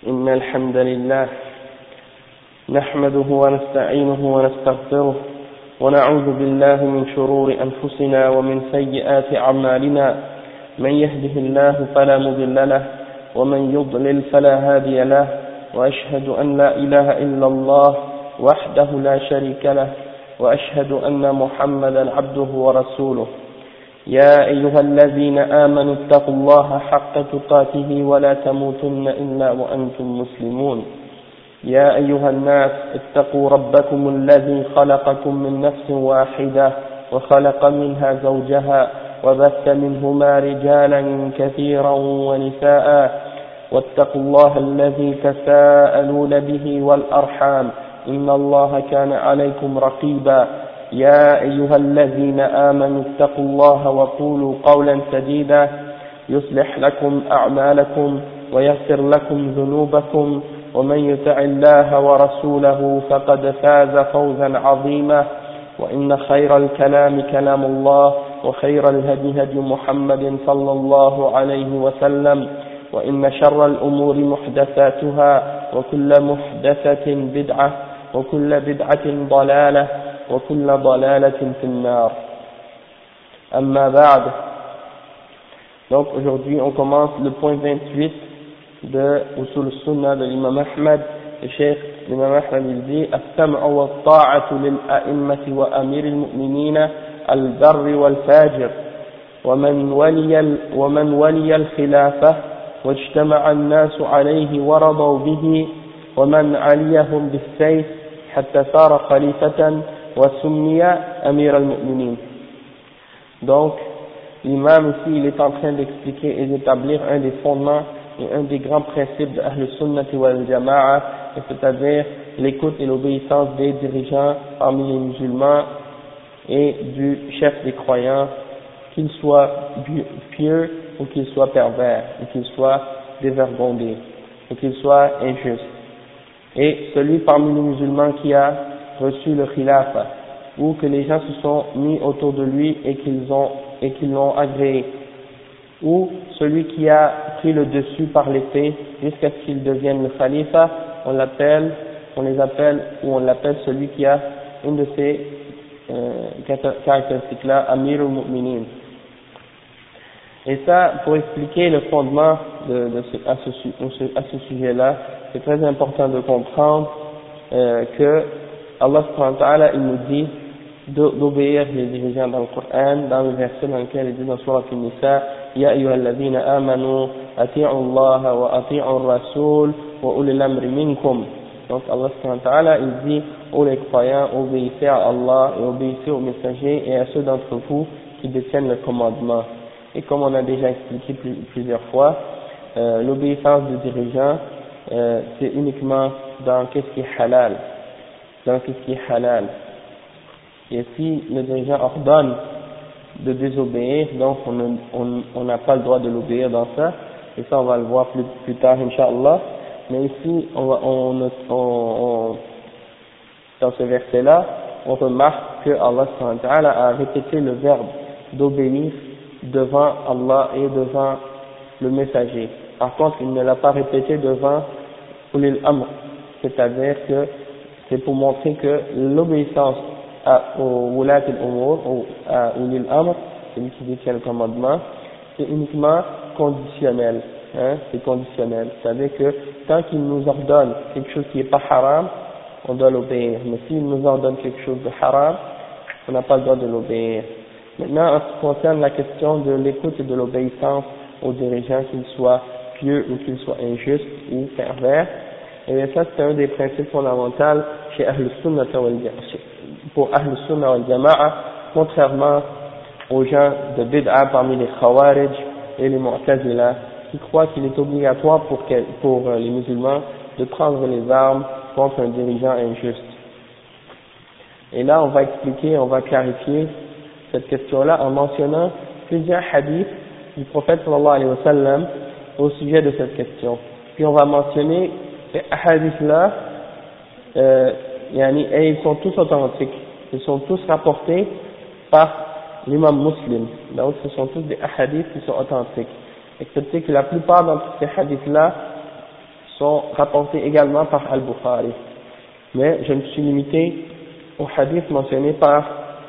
إن الحمد لله نحمده ونستعينه ونستغفره ونعوذ بالله من شرور أنفسنا ومن سيئات أعمالنا من يهده الله فلا مضل له ومن يضلل فلا هادي له وأشهد أن لا إله إلا الله وحده لا شريك له وأشهد أن محمدا عبده ورسوله يا أيها الذين آمنوا اتقوا الله حق تقاته ولا تموتن إلا وأنتم مسلمون يا أيها الناس اتقوا ربكم الذي خلقكم من نفس واحدة وخلق منها زوجها وبث منهما رجالا كثيرا ونساء واتقوا الله الذي تساءلون به والأرحام إن الله كان عليكم رقيبا يا أيها الذين آمنوا اتقوا الله وقولوا قولا سديدا يصلح لكم أعمالكم ويغفر لكم ذنوبكم ومن يطع الله ورسوله فقد فاز فوزا عظيما وإن خير الكلام كلام الله وخير الهدي هدي محمد صلى الله عليه وسلم وإن شر الأمور محدثاتها وكل محدثة بدعة وكل بدعة ضلالة وكل ضلالة في النار. أما بعد. Donc aujourd'hui on commence le point 28 de Usul Sunnah de l'imam Ahmad. Le cheikh l'imam Ahmad il dit السمع والطاعة للأئمة وأمير المؤمنين البر والفاجر ومن ولي الخلافة واجتمع الناس عليه ورضوا به ومن عليهم بالسيف حتى صار خليفة وسمي أمير المؤمنين. Donc l'imam ici il est en train d'expliquer et d'établir un des fondements et un des grands principes de Ahl Sunnati wal Jama'a, c'est-à-dire l'écoute et l'obéissance des dirigeants parmi les musulmans et du chef des croyants, qu'il soit pieux ou qu'il soit pervers, ou qu'il soit dévergondé, ou qu'il soit injuste. Et celui parmi les musulmans qui a reçu le khilafa, ou que les gens se sont mis autour de lui et qu'ils l'ont agréé, ou celui qui a pris le dessus par l'épée jusqu'à ce qu'il devienne le khalifa, on l'appelle celui qui a une de ces caractéristiques-là, Amir al-Mu'minin. Et ça, pour expliquer le fondement à ce sujet-là, c'est très important de comprendre que Allah subhanahu wa ta'ala il nous dit d'obéir les dirigeants dans le Coran, dans le verset dans lequel il dit dans Surah An-Nisa Ya ayyuhalladhina amanu ati'u Allah wa ati'u ar-rasul wa ulil amri minkum. Donc Allah subhanahu wa ta'ala il dit ô les croyants, obéissez à Allah et obéissez aux messagers et à ceux d'entre vous qui détiennent le commandement. Et comme on a déjà expliqué plusieurs fois, l'obéissance des dirigeants c'est uniquement dans qu'est-ce qui est halal. Et si le dirigeant ordonne de désobéir, donc on n'a pas le droit de l'obéir dans ça, et ça on va le voir plus tard Inch'Allah. Mais ici dans ce verset-là, on remarque que Allah subhanahu wa ta'ala a répété le verbe d'obéir devant Allah et devant le messager. Par contre, il ne l'a pas répété devant Ulil Amr, c'est-à-dire que c'est pour montrer que l'obéissance au Wulat al-Umur, à Ulil Amr, celui qui détient le commandement, c'est uniquement conditionnel, c'est conditionnel, c'est-à-dire que tant qu'il nous ordonne quelque chose qui n'est pas haram, on doit l'obéir, mais s'il nous ordonne quelque chose de haram, on n'a pas le droit de l'obéir. Maintenant, en ce qui concerne la question de l'écoute et de l'obéissance aux dirigeants, qu'ils soient pieux ou qu'ils soient injustes ou pervers, et bien ça c'est un des principes fondamentaux chez Ahl Sunnah pour Ahl Sunnah wal Jama'a, contrairement aux gens de Bid'a parmi les Khawarij et les Mu'tazila qui croient qu'il est obligatoire pour les musulmans de prendre les armes contre un dirigeant injuste. Et là on va clarifier cette question-là en mentionnant plusieurs hadiths du prophète sallallahu alayhi wa sallam au sujet de cette question. Puis on va mentionner ces hadiths-là, et ils sont tous authentiques, ils sont tous rapportés par l'imam Muslim, donc ce sont tous des hadiths qui sont authentiques, excepté que la plupart d'entre ces hadiths-là sont rapportés également par Al-Bukhari. Mais je me suis limité aux hadiths mentionnés par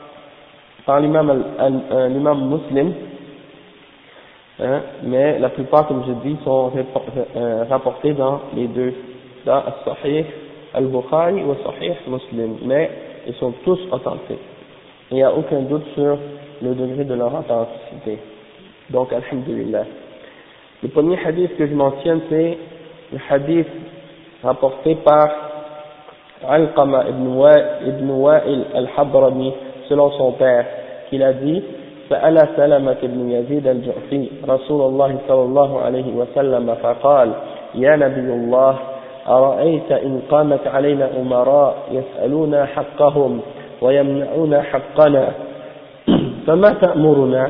l'imam Muslim, hein, mais la plupart, comme je dis, sont rapportés dans les deux, dans Sahih Al-Bukhari ou Sahih Muslim, mais ils sont tous authentiques. Il n'y a aucun doute sur le degré de leur authenticité. Donc, alhamdulillah. Le premier hadith que je mentionne, c'est le hadith rapporté par Alqama ibn Wa'il al-Hadrami, selon son père, qu'il a dit: سأل سلمة بن يزيد الجعفي رسول الله صلى الله عليه وسلم فقال: يا نبي الله، أرأيت إن قامت علينا أمراء يسألون حقهم ويمنعون حقنا فما تأمرنا؟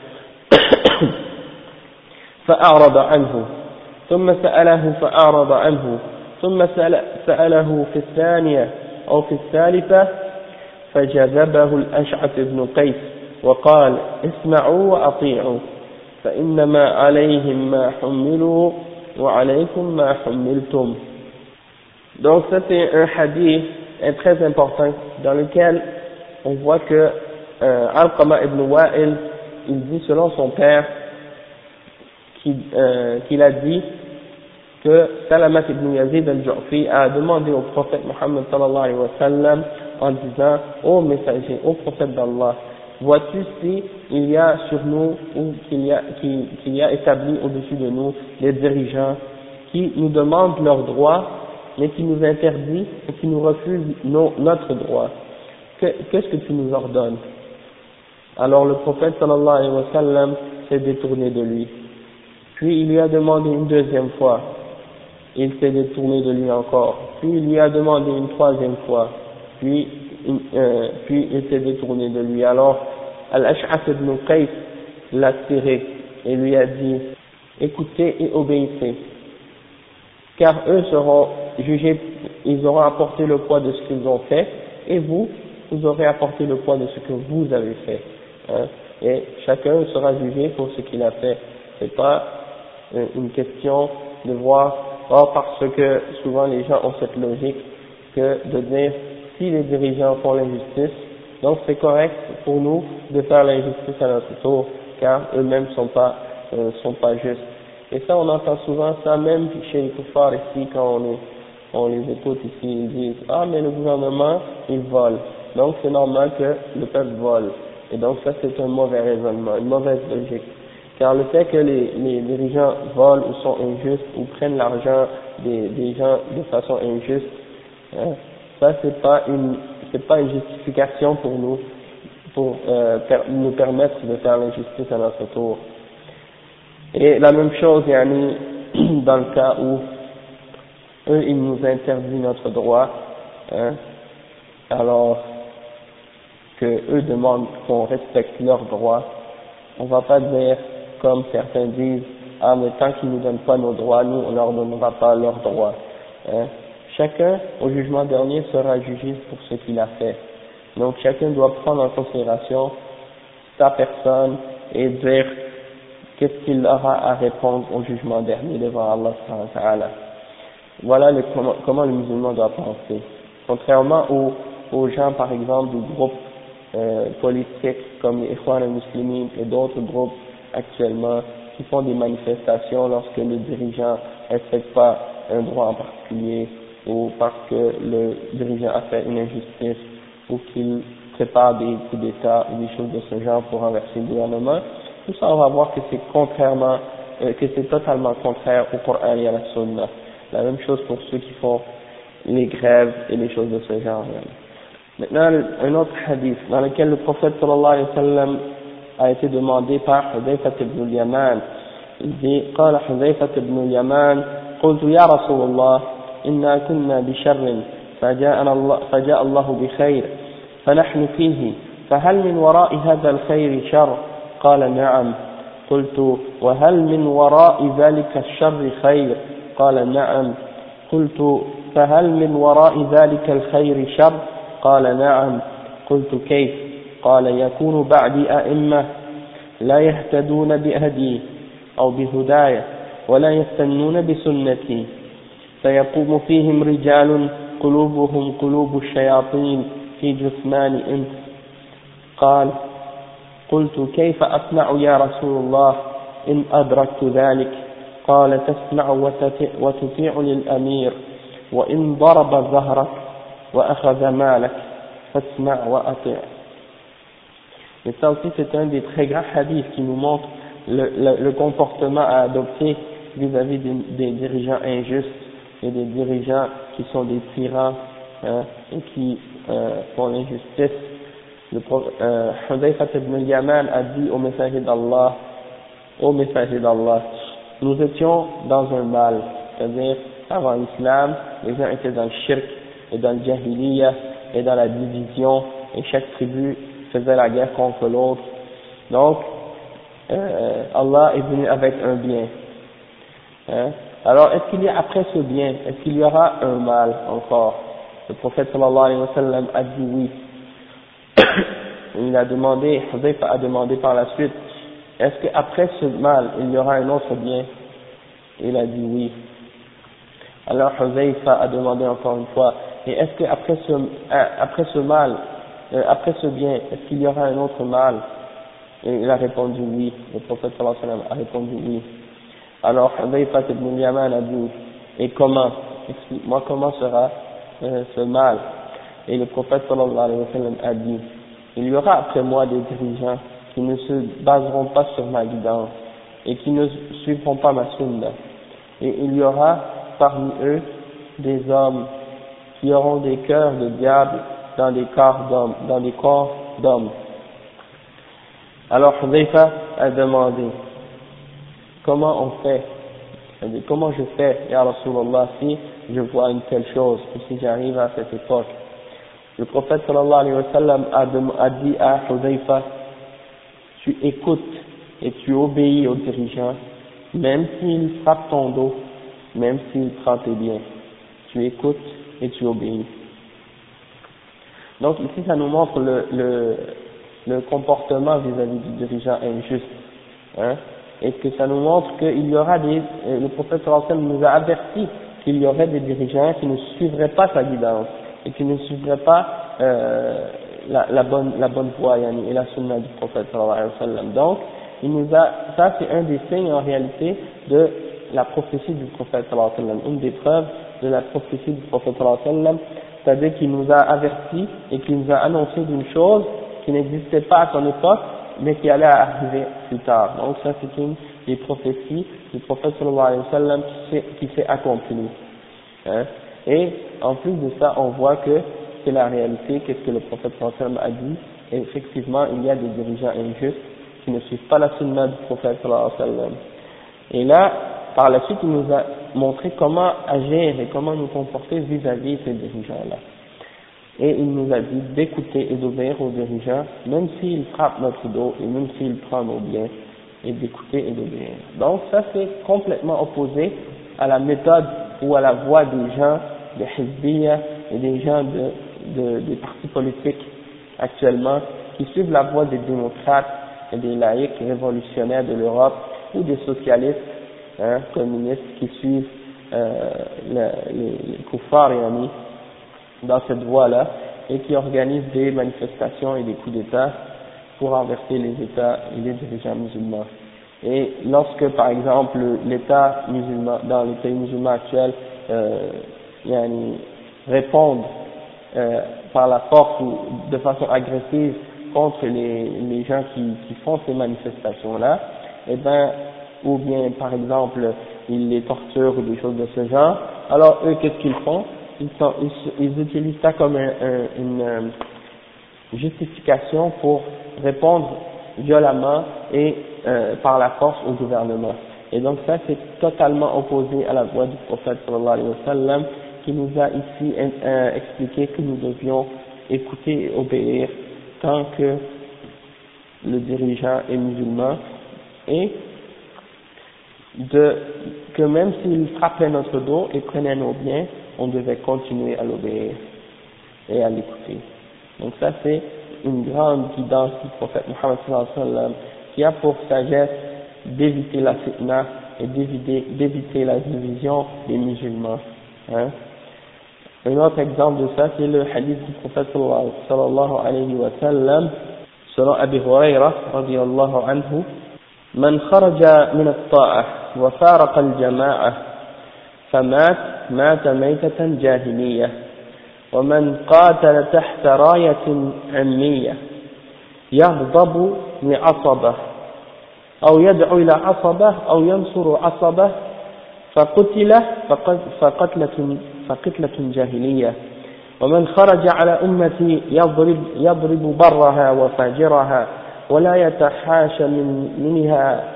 فأعرض عنه، ثم سأله فأعرض عنه، ثم سأله في الثانية أو في الثالثة فجذبه الأشعث بن قيس وقال: اسمعوا وأطيعوا فإنما عليهم ما حملوا وعليكم ما حملتم. Donc ça c'est un hadith très important dans lequel on voit que Alqama ibn Wa'il, il dit selon son père qu'il a dit que Salamat ibn Yazid al-Ju'fi a demandé au prophète Muhammad sallallahu alayhi wa sallam en disant: ô messager, ô prophète d'Allah, vois-tu si il y a sur nous ou qu'il y a établi au-dessus de nous des dirigeants qui nous demandent leurs droits mais qui nous interdisent et qui nous refusent notre droit? Qu'est-ce que tu nous ordonnes? Alors le prophète sallallahu alayhi wa sallam s'est détourné de lui. Puis il lui a demandé une deuxième fois, il s'est détourné de lui encore. Puis il lui a demandé une troisième fois, puis il s'est détourné de lui. Alors Al-Ash'ath ibn Qais l'a tiré et lui a dit: écoutez et obéissez, car eux seront jugés, ils auront apporté le poids de ce qu'ils ont fait, et vous aurez apporté le poids de ce que vous avez fait, hein, et chacun sera jugé pour ce qu'il a fait. C'est pas une question de voir, parce que souvent les gens ont cette logique que de dire si les dirigeants font l'injustice, donc c'est correct pour nous de faire l'injustice à notre tour, car eux-mêmes sont pas justes. Et ça, on entend souvent ça même chez les kuffars ici, quand on les écoute ici, ils disent: ah, mais le gouvernement, il vole, donc c'est normal que le peuple vole. Et donc ça, c'est un mauvais raisonnement, une mauvaise logique. Car le fait que les dirigeants volent ou sont injustes ou prennent l'argent des gens de façon injuste, hein, ça c'est pas une justification pour nous, pour nous permettre de faire l'injustice à notre tour. Et la même chose, yani, dans le cas où eux ils nous interdisent notre droit, hein, alors que eux demandent qu'on respecte leurs droits, on va pas dire comme certains disent: ah, mais tant qu'ils nous donnent pas nos droits, nous on leur donnera pas leurs droits, hein. Chacun au jugement dernier sera jugé pour ce qu'il a fait, donc chacun doit prendre en considération sa personne et dire qu'est-ce qu'il aura à répondre au jugement dernier devant Allah subhanahu wa ta'ala. Voilà comment le musulman doit penser, contrairement aux gens par exemple du groupe politiques comme les Ikhwan al-Muslimin et d'autres groupes actuellement qui font des manifestations lorsque le dirigeant ne respecte pas un droit en particulier, ou parce que le dirigeant a fait une injustice, ou qu'il prépare des coups d'État ou des choses de ce genre pour renverser le gouvernement. Tout ça, on va voir que c'est totalement contraire au Coran et à la Sunna. La même chose pour ceux qui font les grèves et les choses de ce genre. Maintenant, un autre hadith dans lequel le prophète sallallahu alayhi wa sallam a été demandé par Hudayfa ibn al-Yaman. Il dit: قال حذيفة بن اليمان: قلت يا رسول الله إنا كنا بشر فجاء الله بخير فنحن فيه فهل من وراء هذا الخير شر؟ قال: نعم. قلت: وهل من وراء ذلك الشر خير؟ قال: نعم. قلت: فهل من وراء ذلك الخير شر؟ قال: نعم. قلت: كيف؟ قال: يكون بعدي أئمة لا يهتدون بهدي أو بهداية ولا يستنون بسنتي سيقوم فيهم رجال قلوبهم قلوب الشياطين في جثمان إنس قال قلت كيف أصنع يا رسول الله إن أدركت ذلك قال تسمع وتطيع للأمير وإن ضرب ظهرك وأخذ مالك فاسمع وأطيع. Et ça aussi c'est un des très grands hadiths qui nous montre le comportement à adopter vis-à-vis des dirigeants injustes et des dirigeants qui sont des tyrans et qui font l'injustice. Hudayfa ibn al-Yaman a dit au messager d'Allah, nous étions dans un mal, c'est-à-dire avant l'islam, les gens étaient dans le shirk et dans le jahiliya et dans la division et chaque tribu faisait la guerre contre l'autre. Donc, Allah est venu avec un bien. Alors, est-ce qu'il y a après ce bien, est-ce qu'il y aura un mal encore? Le prophète sallallahu alayhi wa sallam a dit oui. Il a demandé, Hudayfa a demandé par la suite, est-ce qu'après ce mal, il y aura un autre bien? Il a dit oui. Alors Hudayfa a demandé encore une fois, et est-ce qu'après ce mal, après ce bien, est-ce qu'il y aura un autre mal? Et il a répondu oui. Le prophète sallallahu alayhi wa sallam a répondu oui. Alors Hudayfa ibn Yaman a dit, et comment? Explique-moi comment sera ce mal? Et le prophète sallallahu alayhi wa sallam a dit, il y aura après moi des dirigeants qui ne se baseront pas sur ma guidance et qui ne suivront pas ma sunna. Et il y aura parmi eux des hommes qui auront des cœurs de diable dans des corps d'hommes. Alors Hudayfa a demandé, comment on fait? Comment je fais, ya Rasulallah, si je vois une telle chose, ou si j'arrive à cette époque? Le prophète sallallahu alayhi wa sallam a dit à Hudayfa, tu écoutes et tu obéis aux dirigeants, même s'ils frappent ton dos, même s'ils prennent tes biens. Tu écoutes et tu obéis. Donc ici ça nous montre le comportement vis-à-vis du dirigeant injuste. Et que ça nous montre qu'il y aura le prophète sallallahu alayhi wa sallam nous a averti qu'il y aurait des dirigeants qui ne suivraient pas sa guidance et qui ne suivraient pas la bonne voie et la sunna du prophète sallallahu alayhi wa sallam. Donc ça c'est un des signes en réalité de la prophétie du prophète sallallahu alayhi wa sallam, une des preuves de la prophétie du prophète sallallahu alayhi wa sallam, c'est-à-dire qu'il nous a averti et qu'il nous a annoncé d'une chose qui n'existait pas à son époque mais qui allait arriver plus tard. Donc ça c'est une des prophéties du prophète sallallahu alayhi wa sallam qui s'est accomplie. Et en plus de ça, on voit que c'est la réalité, qu'est-ce que le prophète sallallahu alayhi wa sallam a dit, et effectivement il y a des dirigeants injustes qui ne suivent pas la sunna du prophète sallallahu alayhi wa sallam. Et là, par la suite, il nous a montré comment agir et comment nous comporter vis-à-vis de ces dirigeants-là. Et il nous a dit d'écouter et d'obéir aux dirigeants, même s'ils frappent notre dos et même s'ils prennent nos biens, et d'écouter et d'obéir. Donc ça c'est complètement opposé à la méthode ou à la voie des gens des hizbiyya et des gens des partis politiques actuellement qui suivent la voie des démocrates et des laïcs révolutionnaires de l'Europe ou des socialistes communistes qui suivent les kuffars dans cette voie-là et qui organisent des manifestations et des coups d'État pour renverser les États et les dirigeants musulmans. Et lorsque, par exemple, l'État musulman, dans les pays musulmans actuels, répondent par la force ou de façon agressive contre les gens qui font ces manifestations-là, eh ben, ou bien, par exemple, ils les torturent ou des choses de ce genre, alors eux, qu'est-ce qu'ils font? Ils utilisent ça comme une justification pour répondre violemment et par la force au gouvernement. Et donc ça c'est totalement opposé à la voie du prophète sallallahu alayhi wa sallam qui nous a ici expliqué que nous devions écouter et obéir tant que le dirigeant est musulman et que même s'il frappait notre dos et prenait nos biens, on devait continuer à l'obéir et à l'écouter. Donc ça c'est une grande guidance du prophète Muhammad sallallahu alayhi wa sallam qui a pour sagesse d'éviter la fitna et d'éviter la division des musulmans. Hein. Un autre exemple de ça, c'est le hadith du prophète sallallahu alayhi wa sallam, selon Abi Huraira radiyallahu anhu, من خرج من الطاعة وفارق الجماعة فمات مات ميتة جاهلية ومن قاتل تحت راية عمية يغضب لعصبة أو يدعو إلى عصبة أو ينصر عصبة فقتل فقتلة جاهلية ومن خرج على أمتي يضرب برها وفاجرها ولا يتحاشى منها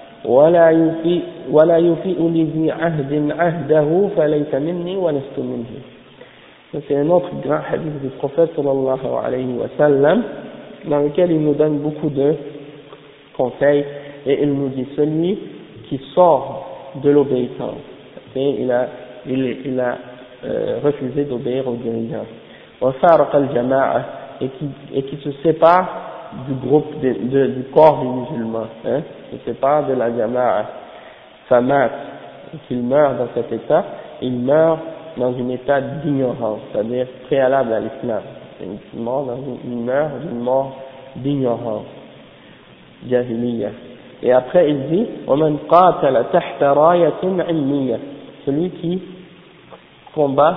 ولا يفيء لذي عهد عهده فليس مني ولست منه. C'est un autre grand hadith du prophète sallallahu alayhi wa sallam, dans lequel il nous donne beaucoup de conseils, et il nous dit celui qui sort de l'obéissance, il a refusé d'obéir aux dirigeants, et qui se sépare du groupe du corps des musulmans, hein, se sépare de la jama'a, famat, et qu'il meurt dans cet état, il meurt dans un état d'ignorance, c'est-à-dire préalable à l'islam. Il meurt d'une mort d'ignorance, jahiliya. Et après il dit وَمَنْ قَاتَلَ تَحْتَ رَايَةٍ عِلْمِيَّةٍ, celui qui combat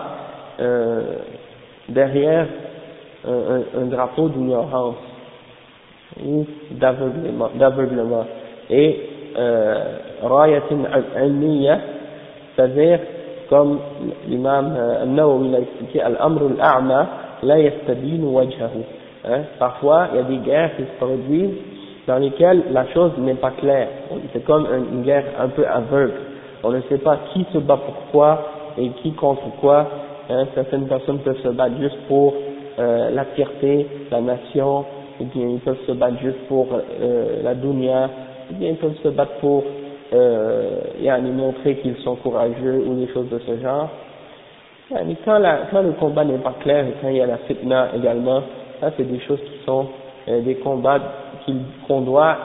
derrière un drapeau d'ignorance ou d'aveuglement, et rayatin ilmiya, c'est-à-dire comme l'imam An-Nawawi l'a expliqué, al-amru al-a'ma la yastabinu wajhahu, hein, parfois il y a des guerres qui se produisent dans lesquelles la chose n'est pas claire, c'est comme une guerre un peu aveugle, on ne sait pas qui se bat pour quoi et qui contre quoi, hein, certaines personnes peuvent se battre juste pour la fierté, la nation, ou bien ils peuvent se battre juste pour la dunya, ou bien ils peuvent se battre pour montrer qu'ils sont courageux ou des choses de ce genre. Quand le combat n'est pas clair et quand il y a la fitna également, ça c'est des choses qui sont des combats qu'on doit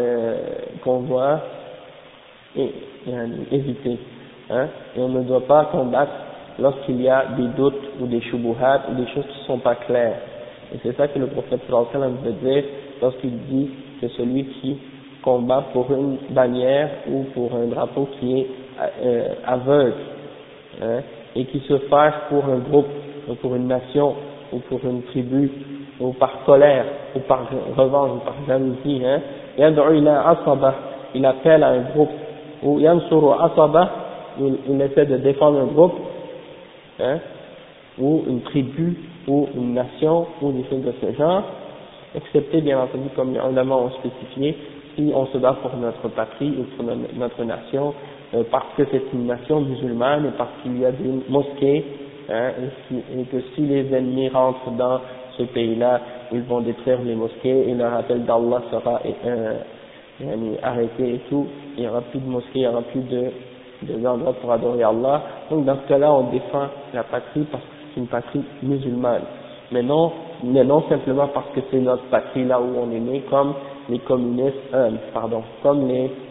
éviter, hein, et on ne doit pas combattre lorsqu'il y a des doutes ou des shubuhat ou des choses qui ne sont pas claires. Et c'est ça que le prophète sallallahu alayhi wa sallam veut dire lorsqu'il dit que celui qui combat pour une bannière ou pour un drapeau qui est aveugle, hein, et qui se fâche pour un groupe ou pour une nation ou pour une tribu ou par colère ou par revanche ou par jalousie, hein, yad'u ila asaba, il appelle à un groupe, ou yansuru asaba, il essaie de défendre un groupe, hein, ou une tribu ou une nation ou des choses de ce genre, excepté bien entendu comme les ulama ont spécifié, si on se bat pour notre patrie ou pour notre nation, parce que c'est une nation musulmane et parce qu'il y a des mosquées, hein, et que si les ennemis rentrent dans ce pays-là, ils vont détruire les mosquées et le rappel d'Allah sera arrêté et tout, il n'y aura plus de mosquées, il n'y aura plus d'endroits pour adorer Allah. Donc dans ce cas-là, on défend la patrie parce que c'est une patrie musulmane, mais non simplement parce que c'est notre patrie là où on est né, comme les communistes, comme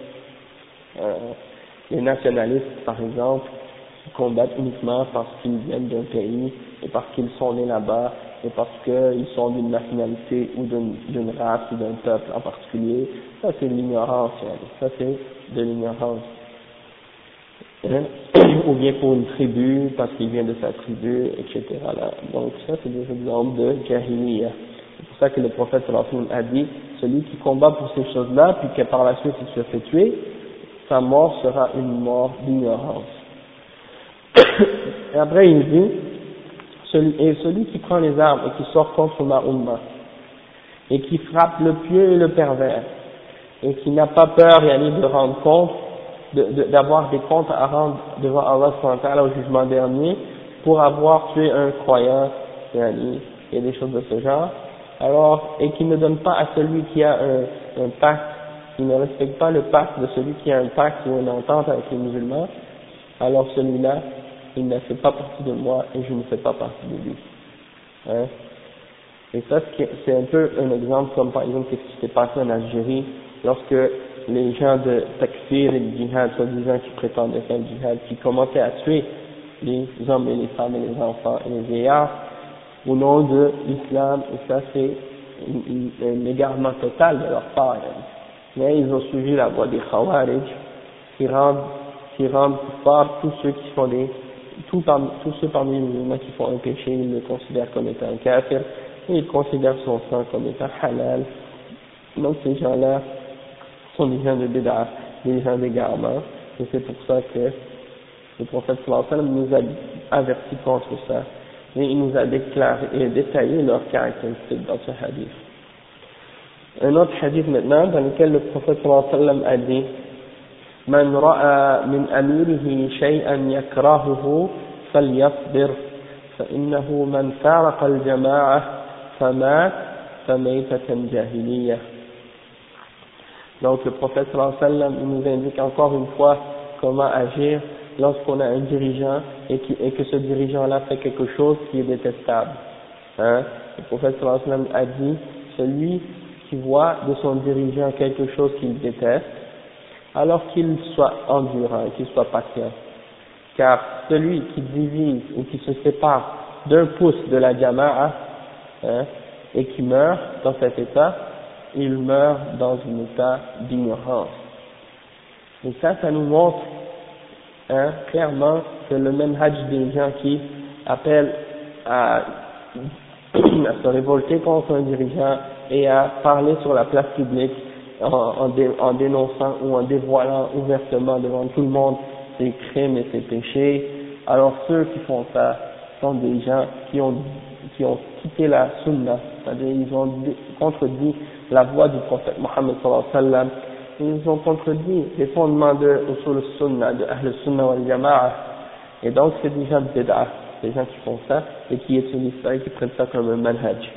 les nationalistes par exemple, qui combattent uniquement parce qu'ils viennent d'un pays et parce qu'ils sont nés là-bas et parce qu'ils sont d'une nationalité ou d'une race ou d'un peuple en particulier. Ça c'est de l'ignorance, ça c'est de l'ignorance. Ou bien pour une tribu, parce qu'il vient de sa tribu, etc. Là. Donc ça c'est des exemples de jahiliya. C'est pour ça que le prophète sallallahu alayhi wa sallam a dit, celui qui combat pour ces choses-là, puis que par la suite il se fait tuer, sa mort sera une mort d'ignorance. Et après il dit, celui qui prend les armes et qui sort contre ma umma, et qui frappe le pieux et le pervers, et qui n'a pas peur de rendre compte, d'avoir des comptes à rendre devant Allah subhanahu wa ta'ala au jugement dernier, pour avoir tué un croyant, il y a des choses de ce genre, alors, et qui ne donne pas à celui qui a un pacte, qui ne respecte pas le pacte de celui qui a un pacte ou une entente avec les musulmans, alors celui-là, il ne fait pas partie de moi et je ne fais pas partie de lui. Hein? Et ça, c'est un peu un exemple comme par exemple ce qui s'est passé en Algérie, lorsque les gens de takfir et de djihad, soi-disant qui prétendaient faire le djihad, qui commençaient à tuer les hommes et les femmes et les enfants et les vieillards au nom de l'islam, et ça c'est un égarement total de leur part. Mais ils ont suivi la voie des Khawarij qui rendent kuffar tous ceux qui font tous ceux parmi les musulmans qui font un péché, ils le considèrent comme étant un kafir et ils considèrent son sang comme étant halal. Donc ces gens-là sont des gens de bid'ah, des gens d'égarement, et c'est pour ça que le prophète sallallahu alayhi wa sallam nous a avertis contre ça, et il nous a déclaré et détaillé leurs caractéristiques dans ce hadith. Un autre hadith maintenant dans lequel le prophète sallallahu alayhi wa sallam a dit: من رأى من أميره شيئا يكرهه فليصبر فإنه من فارق الجماعة فمات فميتة جاهلية. Donc le prophète sallallahu alayhi wa sallam nous indique encore une fois comment agir lorsqu'on a un dirigeant et que ce dirigeant-là fait quelque chose qui est détestable. Le prophète sallallahu alayhi wa sallam a dit: celui qui voit de son dirigeant quelque chose qu'il déteste, alors qu'il soit endurant, qu'il soit patient. Car celui qui divise ou qui se sépare d'un pouce de la jama'a, et qui meurt dans cet état, il meurt dans un état d'ignorance. Et ça nous montre clairement que le manhaj des gens qui appellent à se révolter contre un dirigeant et à parler sur la place publique en dénonçant ou en dévoilant ouvertement devant tout le monde ses crimes et ses péchés, alors ceux qui font ça sont des gens qui ont quitté la sunna, c'est-à-dire ils ont contredit la voie du prophète Mohammed sallallahu alayhi wa sallam, ils ont contredit les fondements de usul sunna, de ahl sunna wal jama'a, et donc c'est des gens de bid'ah, des gens qui font ça et qui utilisent ça et qui prennent ça comme un manhaj.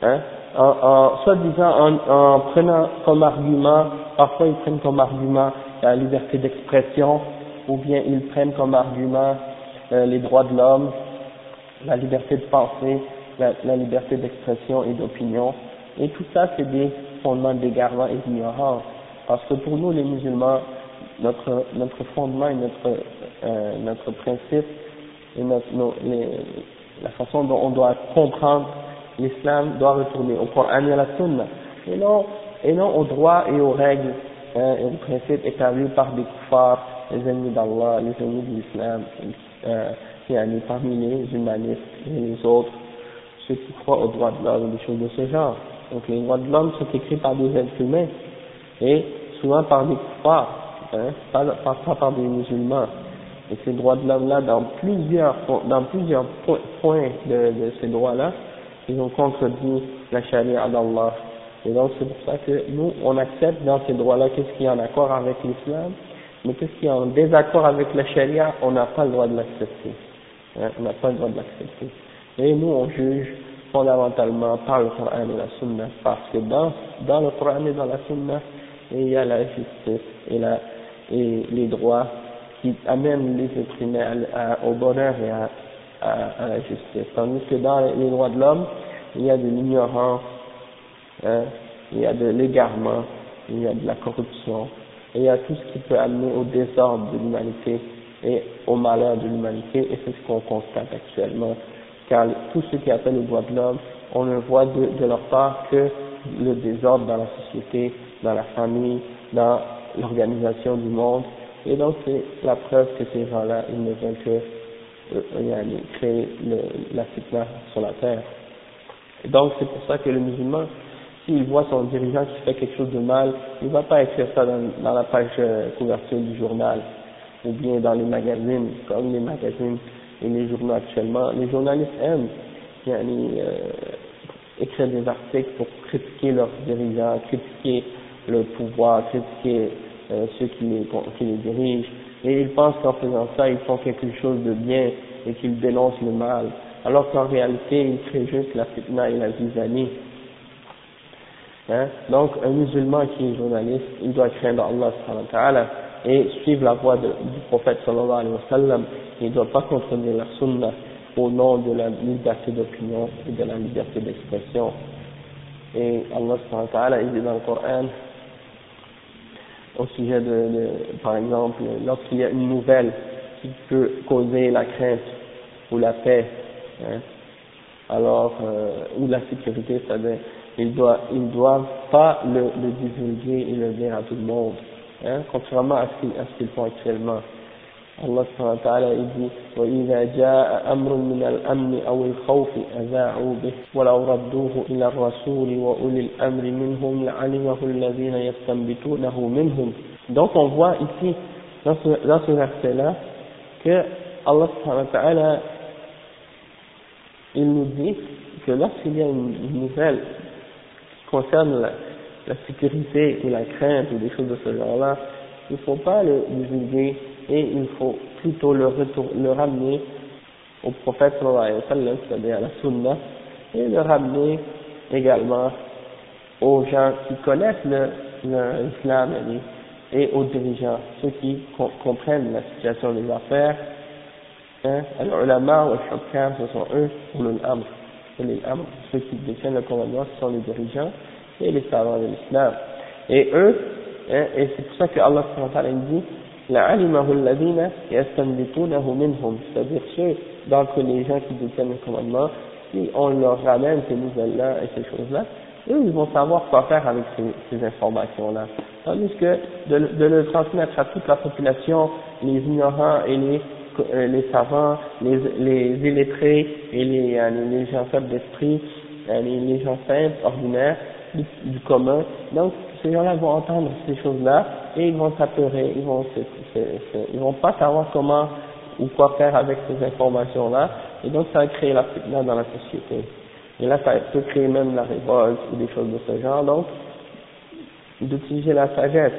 Soi-disant en prenant comme argument, parfois ils prennent comme argument la liberté d'expression, ou bien ils prennent comme argument les droits de l'homme, la liberté de penser, la liberté d'expression et d'opinion, et tout ça c'est des fondements d'égarement et d'ignorance, parce que pour nous les musulmans, notre fondement et notre principe et la façon dont on doit comprendre l'islam doit retourner au Coran et à la Sunna, et non aux droits et aux règles et aux principes établis par des kuffars, les ennemis d'Allah, les ennemis de l'islam, parmi les humanistes et les autres, ceux qui croient aux droits de l'homme et des choses de ce genre. Donc les droits de l'homme sont écrits par des êtres humains et souvent par des kuffars, pas par des musulmans. Et ces droits de l'homme-là, dans plusieurs points de ces droits-là, ils ont contredit la charia d'Allah. Et donc c'est pour ça que nous, on accepte dans ces droits-là qu'est-ce qui est en accord avec l'islam, mais qu'est-ce qui est en désaccord avec la charia, on n'a pas le droit de l'accepter. On n'a pas le droit de l'accepter. Et nous, on juge fondamentalement par le Coran et la Sunna, parce que dans le Coran et dans la Sunna, il y a la justice et les droits qui amènent les êtres humains au bonheur et à la justice. Tandis que dans les droits de l'homme, il y a de l'ignorance, il y a de l'égarement, il y a de la corruption, et il y a tout ce qui peut amener au désordre de l'humanité et au malheur de l'humanité, et c'est ce qu'on constate actuellement. Car tous ceux qui appellent les droits de l'homme, on ne voit de leur part que le désordre dans la société, dans la famille, dans l'organisation du monde, et donc c'est la preuve que ces gens-là, ils ne veulent que créer la fitna sur la terre. Et donc c'est pour ça que le musulman, s'il voit son dirigeant qui fait quelque chose de mal, il ne va pas écrire ça dans la page couverture du journal, ou bien dans les magazines, comme les magazines et les journaux actuellement. Les journalistes aiment écrire des articles pour critiquer leurs dirigeants, critiquer le pouvoir, critiquer ceux qui les dirigent, et ils pensent qu'en faisant ça, ils font quelque chose de bien et qu'ils dénoncent le mal, alors qu'en réalité, ils créent juste la fitna et la zizanie. Donc, un musulman qui est journaliste, il doit craindre Allah subhanahu wa ta'ala et suivre la voie du prophète sallallahu alayhi wa sallam. Il ne doit pas contredire la sunna au nom de la liberté d'opinion et de la liberté d'expression. Et Allah subhanahu wa ta'ala, il dit dans le Coran, au sujet par exemple, lorsqu'il y a une nouvelle qui peut causer la crainte ou la paix, hein. Alors, ou la sécurité, c'est-à-dire, ils doivent pas le divulguer et le dire à tout le monde, hein, contrairement à ce qu'ils font actuellement. Allah subhanahu wa ta'ala dit وَإِذَا جَاءَ أَمْرٌ مِنَ الْأَمْنِ أَوِ الْخَوْفِ أَذَاعُوا بِهِ وَلَوْ رَدُّوهُ إِلَى الرَّسُولِ وَأُولِي الْأَمْرِ مِنْهُمْ لَعَلِمَهُ الَّذِينَ يَسْتَنبِطُونَهُ مِنْهُمْ. Donc on voit ici dans ce verset-là que Allah subhanahu wa ta'ala il nous dit que lorsqu'il y a une nouvelle qui concerne la sécurité ou la crainte ou des choses de ce genre-là, il ne faut pas le divulguer et il faut plutôt le ramener au prophète sallallahu alayhi wa sallam, c'est-à-dire à la sunna, et le ramener également aux gens qui connaissent l'islam et aux dirigeants, ceux qui comprennent la situation des affaires, hein, al-ulama ou al-hukam, ce sont eux, ceux qui détiennent le commandement, ce sont les dirigeants et les savants de l'islam. Et eux, hein, et c'est pour ça que Allah subhanahu wa ta'ala dit لَعَلِمَهُ الَّذِينَ يَسْتَنبِطُونَهُ مِنْهُمْ, c'est-à-dire ceux d'entre les gens qui détiennent le commandement, si on leur ramène ces nouvelles-là et ces choses-là, eux ils vont savoir quoi faire avec ces informations-là. Tandis que de le transmettre à toute la population, les ignorants et les savants, les illettrés et les gens faibles d'esprit, les gens simples, ordinaires, du commun. Donc, ces gens-là vont entendre ces choses-là et ils vont s'apeurer, ils vont pas savoir comment ou quoi faire avec ces informations-là, et donc ça va créer la fitna dans la société. Et là, ça peut créer même la révolte ou des choses de ce genre, donc, d'utiliser la sagesse.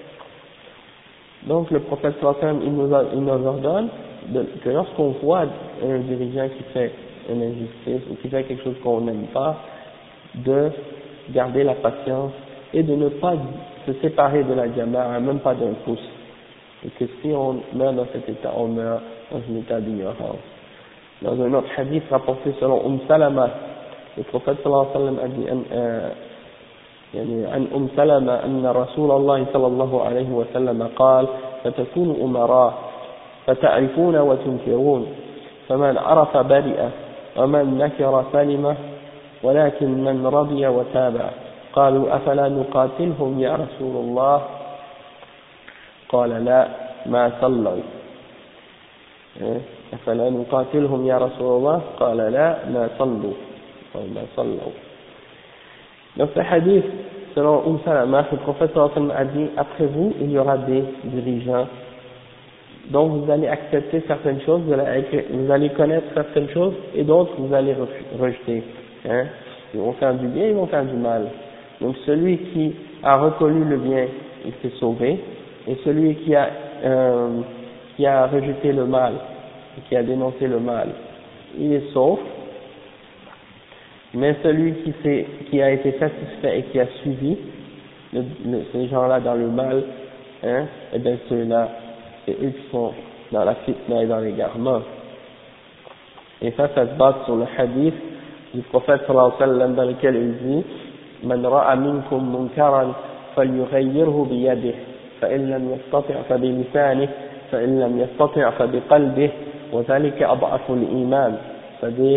Donc, le prophète sallallahu alayhi wa sallam, il nous ordonne que lorsqu'on voit un dirigeant qui fait une injustice ou qui fait quelque chose qu'on n'aime pas, de garder la patience et de ne pas se séparer de la jama'a, même pas d'un pouce. Et que si on meurt dans cet état, on meurt dans un état d'ignorance. Dans un autre hadith rapporté selon Salama, le prophète sallallahu alayhi wa sallam a dit يعني عن سلمة أن رسول الله صلى الله عليه وسلم قال فتكون أمراء فتعرفون وتنكرون فمن عرف برئ ومن نكر سلم ولكن من رضي وتابع قالوا أفلا نقاتلهم يا رسول الله قال لا ما صلوا أفلا نقاتلهم يا رسول الله قال لا ما صلوا. Dans ce hadith, selon Salama, le prophète a dit, après vous, il y aura des dirigeants, donc vous allez accepter certaines choses, vous allez connaître certaines choses, et d'autres vous allez rejeter. Hein. Ils vont faire du bien, ils vont faire du mal. Donc celui qui a reconnu le bien, il s'est sauvé, et celui qui a rejeté le mal, et qui a dénoncé le mal, il est sauf. Mais celui qui a été satisfait et qui a suivi ces gens-là dans le mal, hein, et bien ceux-là, c'est eux qui sont dans la fitna et dans l'égarement. Et ça se base sur le hadith du prophète sallallahu alayhi wa sallam dans lequel il dit من رأى منكم منكرا فليغيره بيده فإن لم يستطع فبلسانه فإن لم يستطع فبقلبه وذلك أضعف الإيمان. C'est-à-dire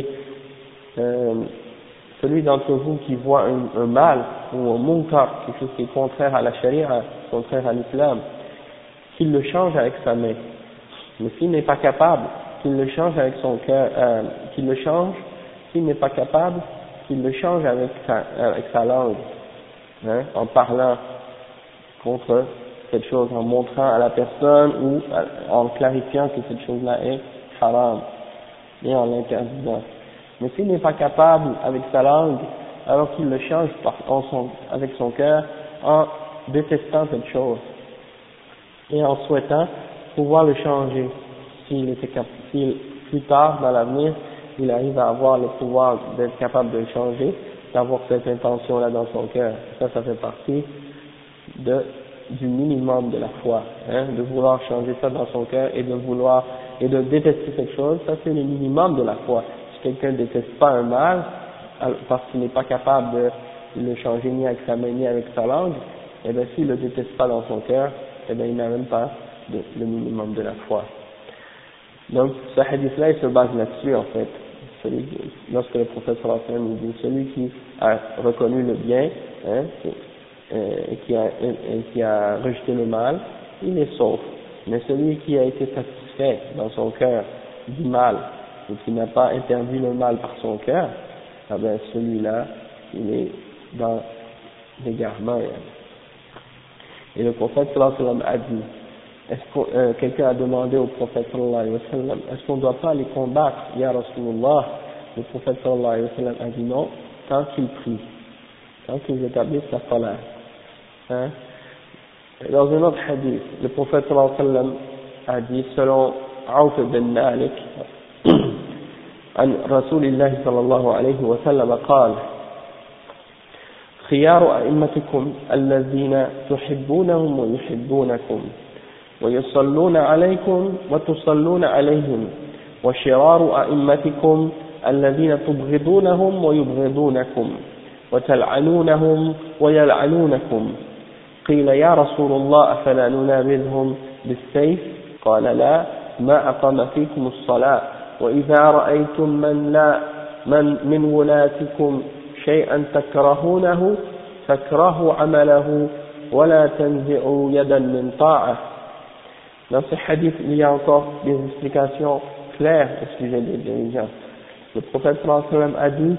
celui d'entre vous qui voit un mal ou un munkar, quelque chose qui est contraire à la charia, contraire à l'islam, qu'il le change avec sa main. Mais s'il n'est pas capable, qu'il le change avec son cœur, qu'il le change, s'il n'est pas capable, qu'il le change avec sa langue, hein, en parlant contre cette chose, en montrant à la personne ou en clarifiant que cette chose-là est haram et en l'interdisant. Mais s'il n'est pas capable avec sa langue, alors qu'il le change avec son cœur en détestant cette chose et en souhaitant pouvoir le changer. Si plus tard dans l'avenir, il arrive à avoir le pouvoir d'être capable de le changer, d'avoir cette intention-là dans son cœur. Ça fait partie du minimum de la foi, hein, de vouloir changer ça dans son cœur et de détester cette chose. Ça c'est le minimum de la foi. Si quelqu'un ne déteste pas un mal, parce qu'il n'est pas capable de le changer ni avec sa main ni avec sa langue, et bien s'il ne le déteste pas dans son cœur, et bien il n'a même pas le minimum de la foi. Donc, ce hadith-là, il se base là-dessus, en fait. Lorsque le prophète sallallahu alayhi wa sallam dit, celui qui a reconnu le bien, hein, et qui a rejeté le mal, il est sauf. Mais celui qui a été satisfait dans son cœur du mal, et qui n'a pas interdit le mal par son cœur, ah ben, celui-là, il est dans l'égarement. Et le prophète sallallahu alayhi wa sallam a dit, quelqu'un a demandé au prophète sallallahu alayhi wa sallam, est-ce qu'on ne doit pas les combattre, ya Rasulullah? Le prophète sallallahu alayhi wa sallam a dit non, tant qu'ils prient, tant qu'ils établissent la salat. Hein? Dans un autre hadith, le prophète sallallahu alayhi wa sallam a dit, selon Auf ibn Malik, عن رسول الله صلى الله عليه وسلم قال خيار أئمتكم الذين تحبونهم ويحبونكم ويصلون عليكم وتصلون عليهم وشرار أئمتكم الذين تبغضونهم ويبغضونكم وتلعنونهم ويلعنونكم قيل يا رسول الله أفلا ننابذهم بالسيف قال لا ما أقام فيكم الصلاة وإذا رأيتم من ولاتكم شيئا تكرهونه فاكرهوا عمله ولا تنزعوا يدا من طاعة. Dans ce hadith, il y a encore des explications claires au sujet des dirigeants. Le prophète sallallahu alayhi wa sallam a dit,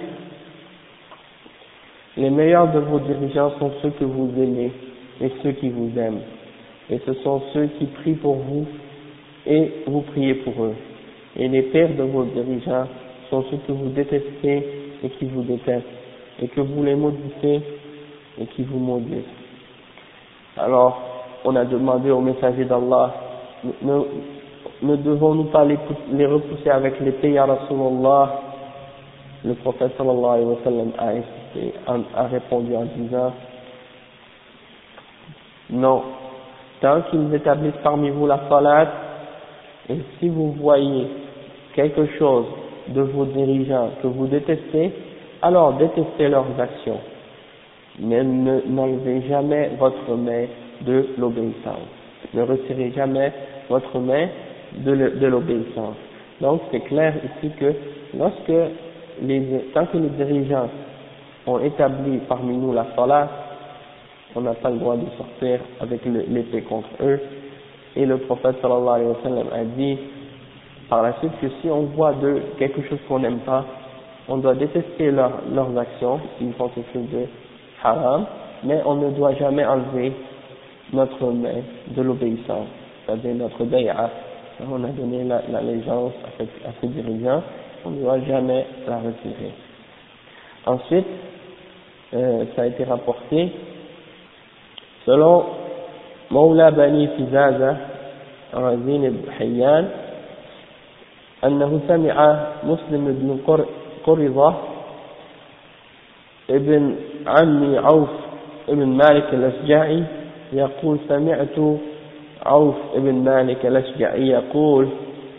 les meilleurs de vos dirigeants sont ceux que vous aimez et ceux qui vous aiment. Et ce sont ceux qui prient pour vous et vous priez pour eux. Et les pires de vos dirigeants sont ceux que vous détestez et qui vous détestent, et que vous les maudissez et qui vous maudissent. Alors, on a demandé au messager d'Allah, ne devons-nous pas les repousser avec l'épée, ya Rasulallah? Le prophète sallallahu alayhi wa sallam a insisté, a répondu en disant, non, tant qu'ils établissent parmi vous la salat, et si vous voyez quelque chose de vos dirigeants que vous détestez, alors détestez leurs actions, mais n'enlevez jamais votre main de l'obéissance. Ne retirez jamais votre main de l'obéissance. Donc c'est clair ici que tant que les dirigeants ont établi parmi nous la salat, on n'a pas le droit de sortir avec l'épée contre eux. Et le prophète sallallahu alayhi wa sallam a dit par la suite que si on voit quelque chose qu'on n'aime pas, on doit détester leurs actions, s'ils font quelque chose de haram, mais on ne doit jamais enlever notre main de l'obéissance, c'est-à-dire notre bay'a. On a donné l'allégeance à ces dirigeants, on ne doit jamais la retirer. Ensuite, ça a été rapporté, selon Mawla Bani Fizaza, Razin ibn Hayyan, أنه سمع مسلم بن قرظة ابن عم عوف ابن مالك الأشجعي يقول سمعت عوف ابن مالك الأشجعي يقول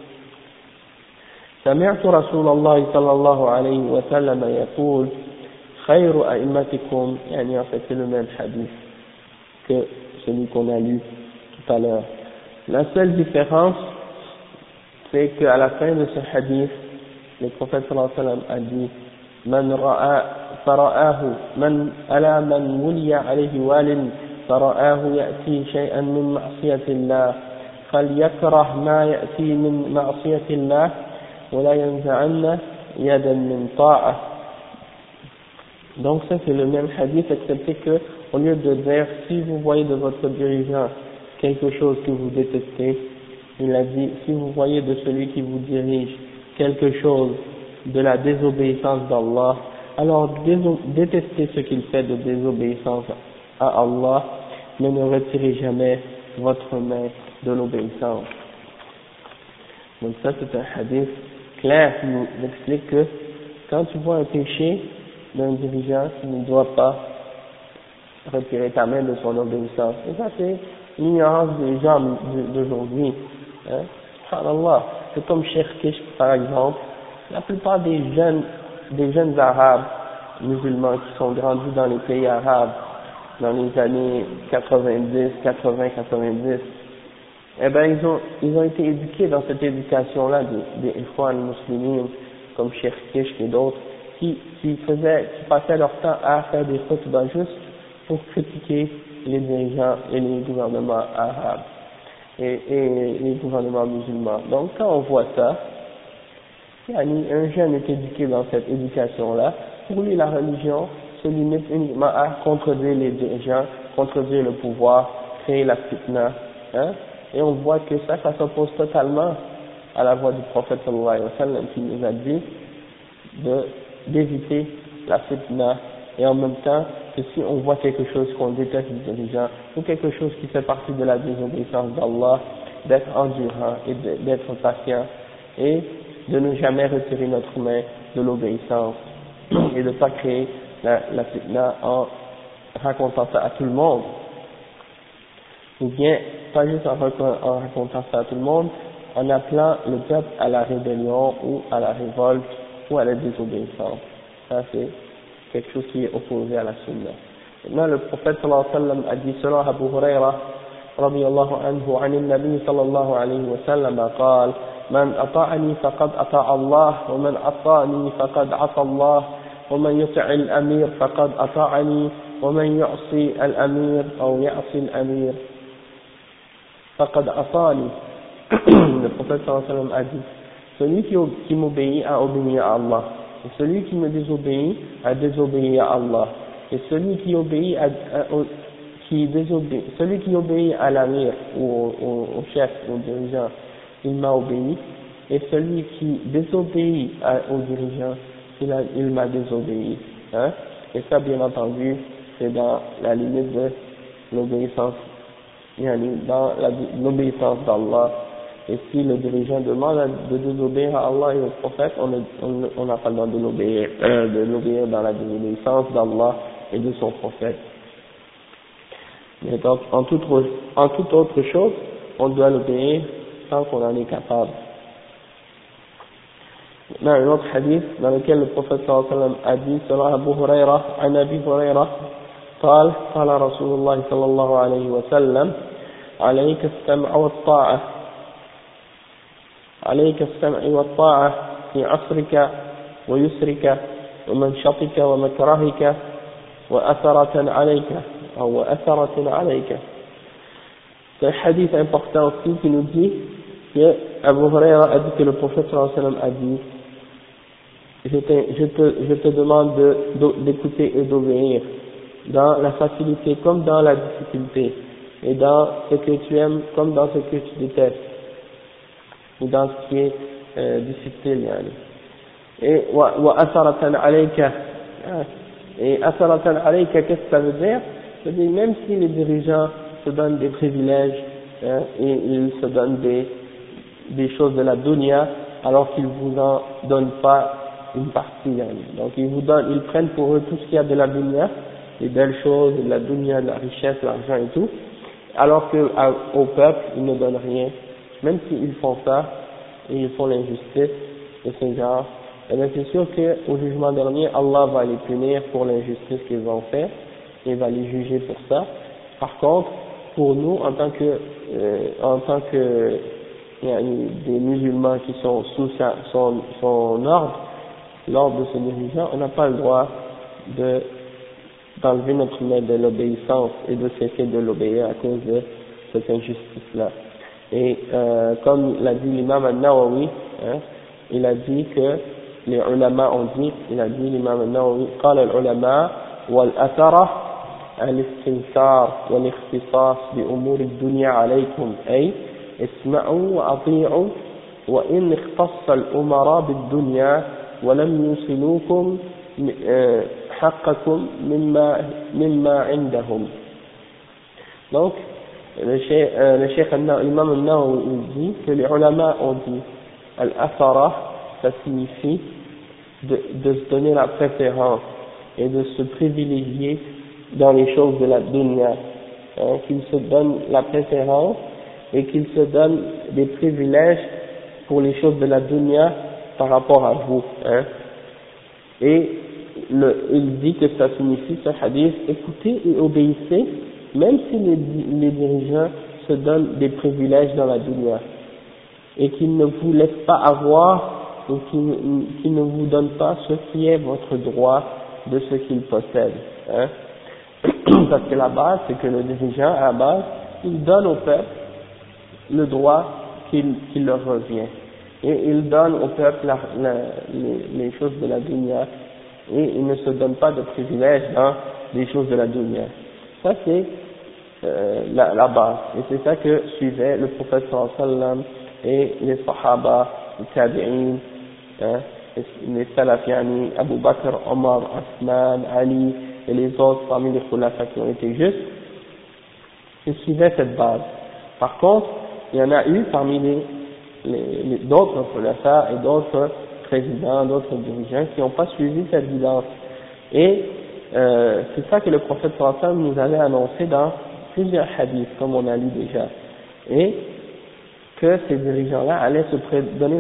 سمعت رسول الله صلى الله عليه وسلم يقول خير أئمتكم, يعني en fait c'est le même hadith que celui qu'on a lu tout à l'heure. La seule différence, c'est qu'à la fin de ce hadith, le prophète sallallahu alayhi wa sallam a dit من رأى فرآه من ولي عليه وال فرآه يأتي شيئا من معصية الله فليكره ما يأتي من معصية الله ولا ينزعن يدا من طاعة. Donc ça c'est le même hadith, excepté que au lieu de dire si vous voyez de votre dirigeant quelque chose que vous détestez, il a dit si vous voyez de celui qui vous dirige quelque chose de la désobéissance d'Allah, alors détestez ce qu'il fait de désobéissance à Allah, mais ne retirez jamais votre main de l'obéissance. Donc ça c'est un hadith clair qui nous explique que quand tu vois un péché d'un dirigeant, tu ne dois pas retirer ta main de son obéissance. Et ça c'est l'ignorance des gens d'aujourd'hui. Hein? Subhanallah, c'est comme Cheikh Kish par exemple. La plupart des jeunes arabes musulmans qui sont grandis dans les pays arabes dans les années 90, eh ben ils ont été éduqués dans cette éducation-là des Ikhwan musulmans comme Cheikh Kish et d'autres qui passaient leur temps à faire des khutbahs juste pour critiquer les dirigeants et les gouvernements arabes et les gouvernements musulmans. Donc quand on voit ça, un jeune est éduqué dans cette éducation-là, pour lui la religion se limite uniquement à contredire les dirigeants, contredire le pouvoir, créer la fitna, hein, et on voit que ça s'oppose totalement à la voix du prophète sallallahu alayhi wa sallam qui nous a dit d'éviter la fitna, et en même temps que si on voit quelque chose qu'on déteste du dirigeant ou quelque chose qui fait partie de la désobéissance d'Allah, d'être endurant et d'être patient et de ne jamais retirer notre main de l'obéissance et de ne pas créer la fitna en racontant ça à tout le monde, ou bien pas juste en racontant ça à tout le monde, en appelant le peuple à la rébellion ou à la révolte ou à la désobéissance. Ça c'est quelque chose qui est opposé à la sunna. Maintenant le prophète sallallahu alayhi wa sallam a dit selon Abu Huraira radiyallahu anhu عن النبي صلى الله عليه وسلم قال من أطاعني فقد أطاع الله ومن عصاني فقد عصى الله ومن يطع الأمير فقد أطاعني ومن يعصي الأمير أو يعصي الأمير فقد عصاني. Le prophète sallallahu alayhi wa sallam a dit celui qui m'obéit a obéi à Allah, et celui qui me désobéit a désobéi à Allah, et celui qui obéit celui qui obéit à l'amir ou au chef, au dirigeant, il m'a obéi, et celui qui désobéit au dirigeant, il m'a désobéi, hein, et ça bien entendu c'est dans la limite de l'obéissance, dans l'obéissance d'Allah. Et si le dirigeant demande de désobéir à Allah et au prophète, on n'a pas le droit de l'obéir dans la désobéissance d'Allah et de son prophète. Mais donc, en toute autre chose, on doit l'obéir tant qu'on en est capable. Maintenant, un autre hadith dans lequel le prophète sallallahu alayhi wa sallam a dit, selon Abu Huraira, عن أبي هريرة قال قال رسول الله صلى الله عليه وسلم عليك السمع والطاعة عليك السمع والطاعة في عسرك ويسرك ومنشطك ومكرهك وأثرة عليك أو أثرة عليك. C'est un hadith important aussi qui nous dit que Abu Huraira a dit que le prophète sallallahu alayhi wa sallam a dit je te demande d'écouter et d'obéir dans la facilité comme dans la difficulté, et dans ce que tu aimes comme dans ce que tu détestes, ou dans ce qui est difficile. Et wa asaratan alayka, et asaratan alayka, qu'est-ce que ça veut dire? Ça veut dire même si les dirigeants se donnent des privilèges, et ils se donnent des choses de la dunya alors qu'ils vous en donnent pas une partie, donc ils prennent pour eux tout ce qu'il y a de la dunya, les belles choses, de la dunya, de la richesse, l'argent et tout, alors que au peuple ils ne donnent rien. Même s'ils font ça, et ils font l'injustice de ce genre, et bien c'est sûr qu'au jugement dernier, Allah va les punir pour l'injustice qu'ils ont fait, et va les juger pour ça. Par contre, pour nous, en tant que des musulmans qui sont sous son ordre, l'ordre de ce dirigeant, on n'a pas le droit d'enlever notre main de l'obéissance et de cesser de l'obéir à cause de cette injustice-là. Et comme l'a dit l'imam al-Nawawi, il a dit que les ulama ont dit, l'imam al-Nawawi, قال العلماء والأثرة الاستنكار والاختصاص بأمور الدنيا عليكم أي اسمعوا وأطيعوا وإن اختص الأمراء بالدنيا ولم يوصلوكم حقكم مما عندهم. Donc le cheikh l'imam al-Nawawi dit que les ulama ont dit al-athara, ça signifie de se donner la préférence et de se privilégier dans les choses de la dunya, qu'ils se donnent la préférence et qu'ils se donnent des privilèges pour les choses de la dunya par rapport à vous, et il dit que ça signifie, ce hadith, écoutez et obéissez, même si les dirigeants se donne des privilèges dans la dunya et qu'il ne vous laisse pas avoir ou qu'il ne vous donne pas ce qui est votre droit de ce qu'il possède, hein. Parce que la base, c'est que le dirigeant, à la base, il donne au peuple le droit qui leur revient. Et il donne au peuple les choses de la dunya. Et il ne se donne pas de privilèges dans les choses de la dunya. Ça, c'est la base. Et c'est ça que suivait le prophète sallallahu alayhi wa sallam et les sahaba, les tabi'in, hein, les salafiyani, Abu Bakr, Omar, Osman, Ali et les autres parmi les khulafa qui ont été justes, ils suivaient cette base. Par contre, il y en a eu parmi d'autres khulafa et d'autres présidents, d'autres dirigeants qui n'ont pas suivi cette guidance. Et c'est ça que le prophète sallallahu alayhi wa sallam nous avait annoncé dans plusieurs hadiths, comme on a lu déjà. Et que ces dirigeants-là allaient se donner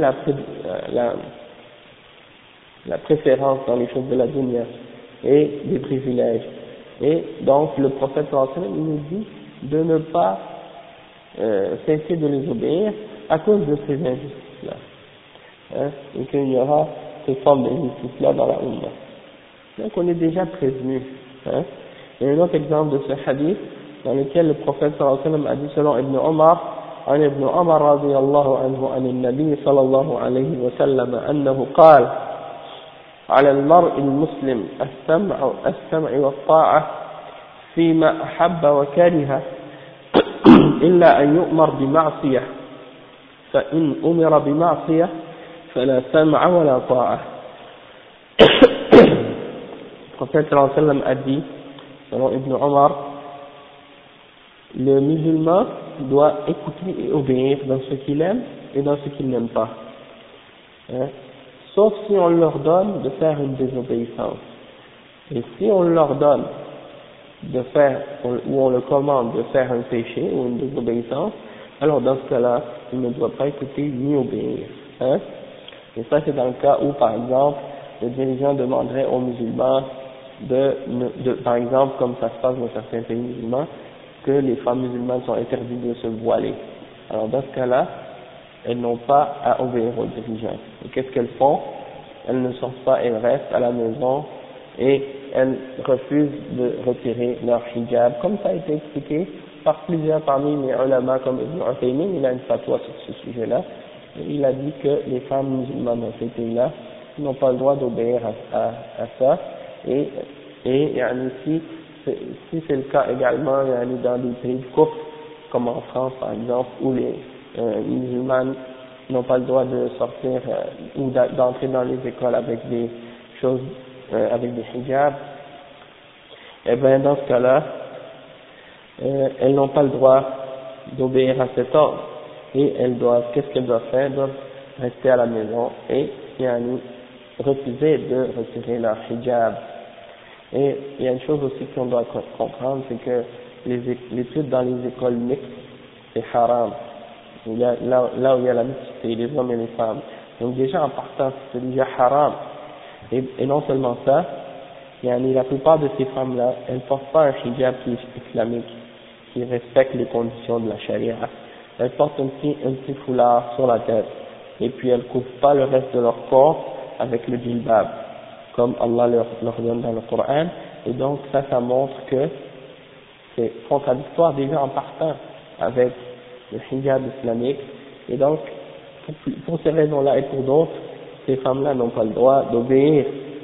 la préférence dans les choses de la dunya et des privilèges. Et donc le prophète sallallahu alayhi wa sallam nous dit de ne pas cesser de les obéir à cause de ces injustices-là, hein, et qu'il y aura ces formes d'injustice-là dans la Ummah. Donc on est déjà prévenu, hein. Il y a un autre exemple de ce hadith dans lequel le prophète sallallahu alayhi wa sallam a dit selon Ibn Omar, عن ابن عمر رضي الله عنه عن النبي صلى الله عليه وسلم أنه قال على المرء المسلم السمع والطاعة فيما أحب وكره إلا أن يؤمر بمعصية فإن أمر بمعصية فلا سمع ولا طاعة. Le prophète sallallahu alayhi wa sallam a dit selon Ibn Omar, le musulman doit écouter et obéir dans ce qu'il aime et dans ce qu'il n'aime pas, hein, sauf si on leur donne de faire une désobéissance. Et si on leur donne de faire, ou on le commande de faire un péché ou une désobéissance, alors dans ce cas-là, il ne doit pas écouter ni obéir, hein. Et ça c'est dans le cas où, par exemple, le dirigeant demanderait aux musulmans par exemple, comme ça se passe dans certains pays musulmans, que les femmes musulmanes sont interdites de se voiler. Alors dans ce cas-là, elles n'ont pas à obéir aux dirigeants. Et qu'est-ce qu'elles font? Elles ne sortent pas, elles restent à la maison et elles refusent de retirer leur hijab, comme ça a été expliqué par plusieurs parmi les ulama comme Ibn Uthaymin. Il a une fatwa sur ce sujet-là. Il a dit que les femmes musulmanes dans ces pays-là n'ont pas le droit d'obéir à ça. Et si c'est le cas également dans des pays de kufr, comme en France par exemple, où les musulmanes n'ont pas le droit de sortir ou d'entrer dans les écoles avec des choses, avec des hijabs, et bien dans ce cas-là, elles n'ont pas le droit d'obéir à cet ordre. Et qu'est-ce qu'elles doivent faire? Elles doivent rester à la maison et refuser de retirer leur hijab. Et il y a une chose aussi qu'on doit comprendre, c'est que l'étude dans les écoles mixtes, c'est haram. Là où il y a la mixité, les hommes et les femmes. Donc déjà en partant, c'est déjà haram. Et non seulement ça, la plupart de ces femmes-là, elles ne portent pas un hijab qui est islamique, qui respecte les conditions de la charia. Elles portent un petit foulard sur la tête. Et puis elles ne couvrent pas le reste de leur corps avec le djilbab, comme Allah leur donne dans le Coran. Et donc ça montre que c'est contradictoire déjà en partant avec le hijab islamique. Et donc, pour ces raisons-là et pour d'autres, ces femmes-là n'ont pas le droit d'obéir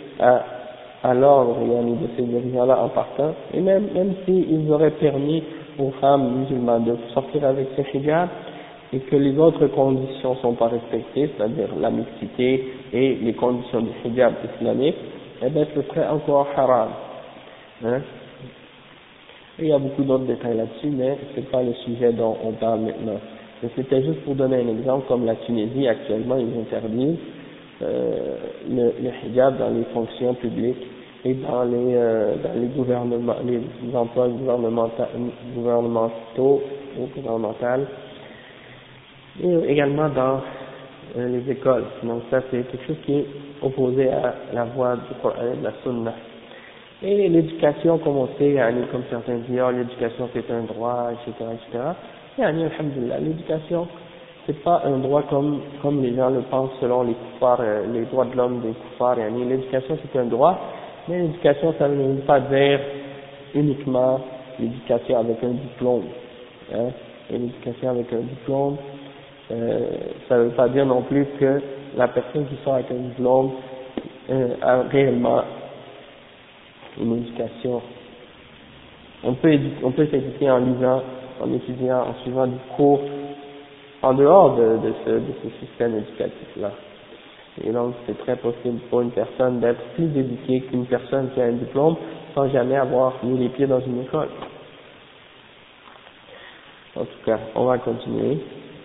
à l'ordre de ces dirigeants-là en partant. Et même s'ils auraient permis aux femmes musulmanes de sortir avec ce hijab, et que les autres conditions ne sont pas respectées, c'est-à-dire la mixité et les conditions du hijab islamique, eh bien ce serait encore haram. Hein? Et il y a beaucoup d'autres détails là-dessus, mais ce n'est pas le sujet dont on parle maintenant. Mais c'était juste pour donner un exemple, comme la Tunisie actuellement, ils interdisent le hijab dans les fonctions publiques et dans les gouvernements, les emplois gouvernementaux ou gouvernementales, et également dans les écoles. Donc ça c'est quelque chose qui est opposé à la voie du Coran et de la Sunna. Et l'éducation, comme on sait, comme certains disent, l'éducation c'est un droit, etc., etc. Yani, alhamdulillah, l'éducation, c'est pas un droit comme les gens le pensent selon les kuffars, les droits de l'homme des kuffars. Yani, l'éducation c'est un droit, mais l'éducation ça ne veut pas dire uniquement l'éducation avec un diplôme. Hein. Et l'éducation avec un diplôme, ça ne veut pas dire non plus que la personne qui sort avec un diplôme a réellement une éducation. On peut s'éduquer en lisant, en étudiant, en suivant des cours en dehors de ce système éducatif-là. Et donc, c'est très possible pour une personne d'être plus éduquée qu'une personne qui a un diplôme sans jamais avoir mis les pieds dans une école. En tout cas, on va continuer.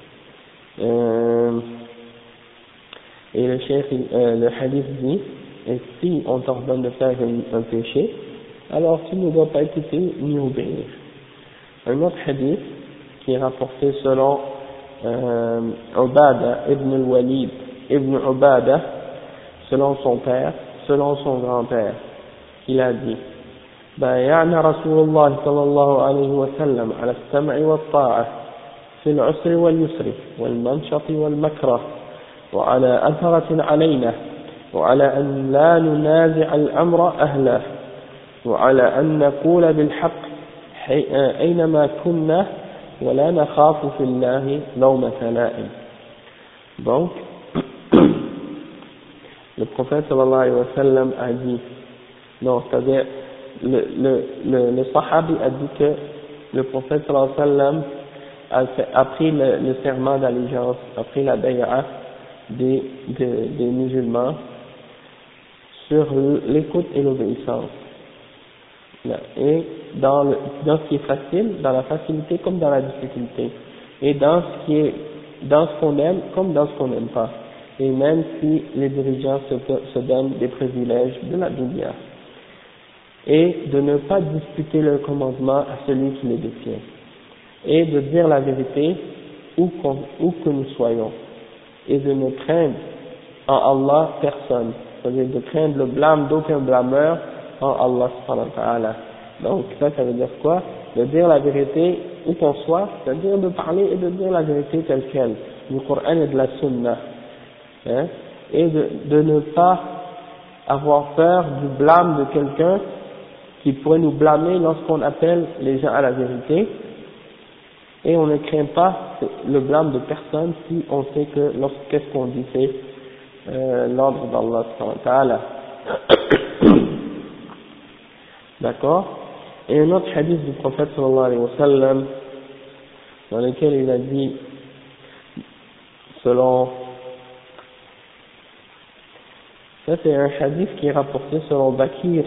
Et le chef, le hadith dit, et si on t'ordonne de faire un péché, alors tu ne dois pas écouter ni obéir. Un autre hadith qui est rapporté selon Ubada ibn al-Walid ibn Ubada, selon son père, selon son grand-père, il a dit: بايعنا رسول الله صلى الله عليه وسلم على السمع والطاعة في العسر واليسر والمنشط والمكره وعلى أثرة علينا وعلى أن لا ننازع الأمر أهله وعلى أن نقول بالحق أينما كنا ولا نخاف في الله لومة لائم. Donc, le prophète sallallahu alayhi wa sallam a dit, non, c'est-à-dire, le sahabi a dit que le prophète sallallahu alayhi wa sallam a pris le serment d'allégeance, a pris la bay'a des musulmans sur l'écoute et l'obéissance. Et dans ce qui est facile, dans la facilité comme dans la difficulté. Et dans ce qu'on aime comme dans ce qu'on n'aime pas. Et même si les dirigeants se donnent des privilèges de la dunya. Et de ne pas disputer le commandement à celui qui les détient. Et de dire la vérité où que nous soyons. Et de ne craindre en Allah personne. C'est-à-dire de craindre le blâme d'aucun blâmeur en Allah subhanahu wa ta'ala. Donc ça veut dire quoi? De dire la vérité où qu'on soit, c'est-à-dire de parler et de dire la vérité telle quelle, du Coran et de la Sunna. Hein? Et de ne pas avoir peur du blâme de quelqu'un qui pourrait nous blâmer lorsqu'on appelle les gens à la vérité. Et on ne craint pas le blâme de personne si on sait que qu'est-ce qu'on dit c'est l'ordre d'Allah subhanahu wa ta'ala. D'accord? Et un autre hadith du prophète sallallahu alayhi wa sallam, dans lequel il a dit, selon, ça c'est un hadith qui est rapporté selon Bakir,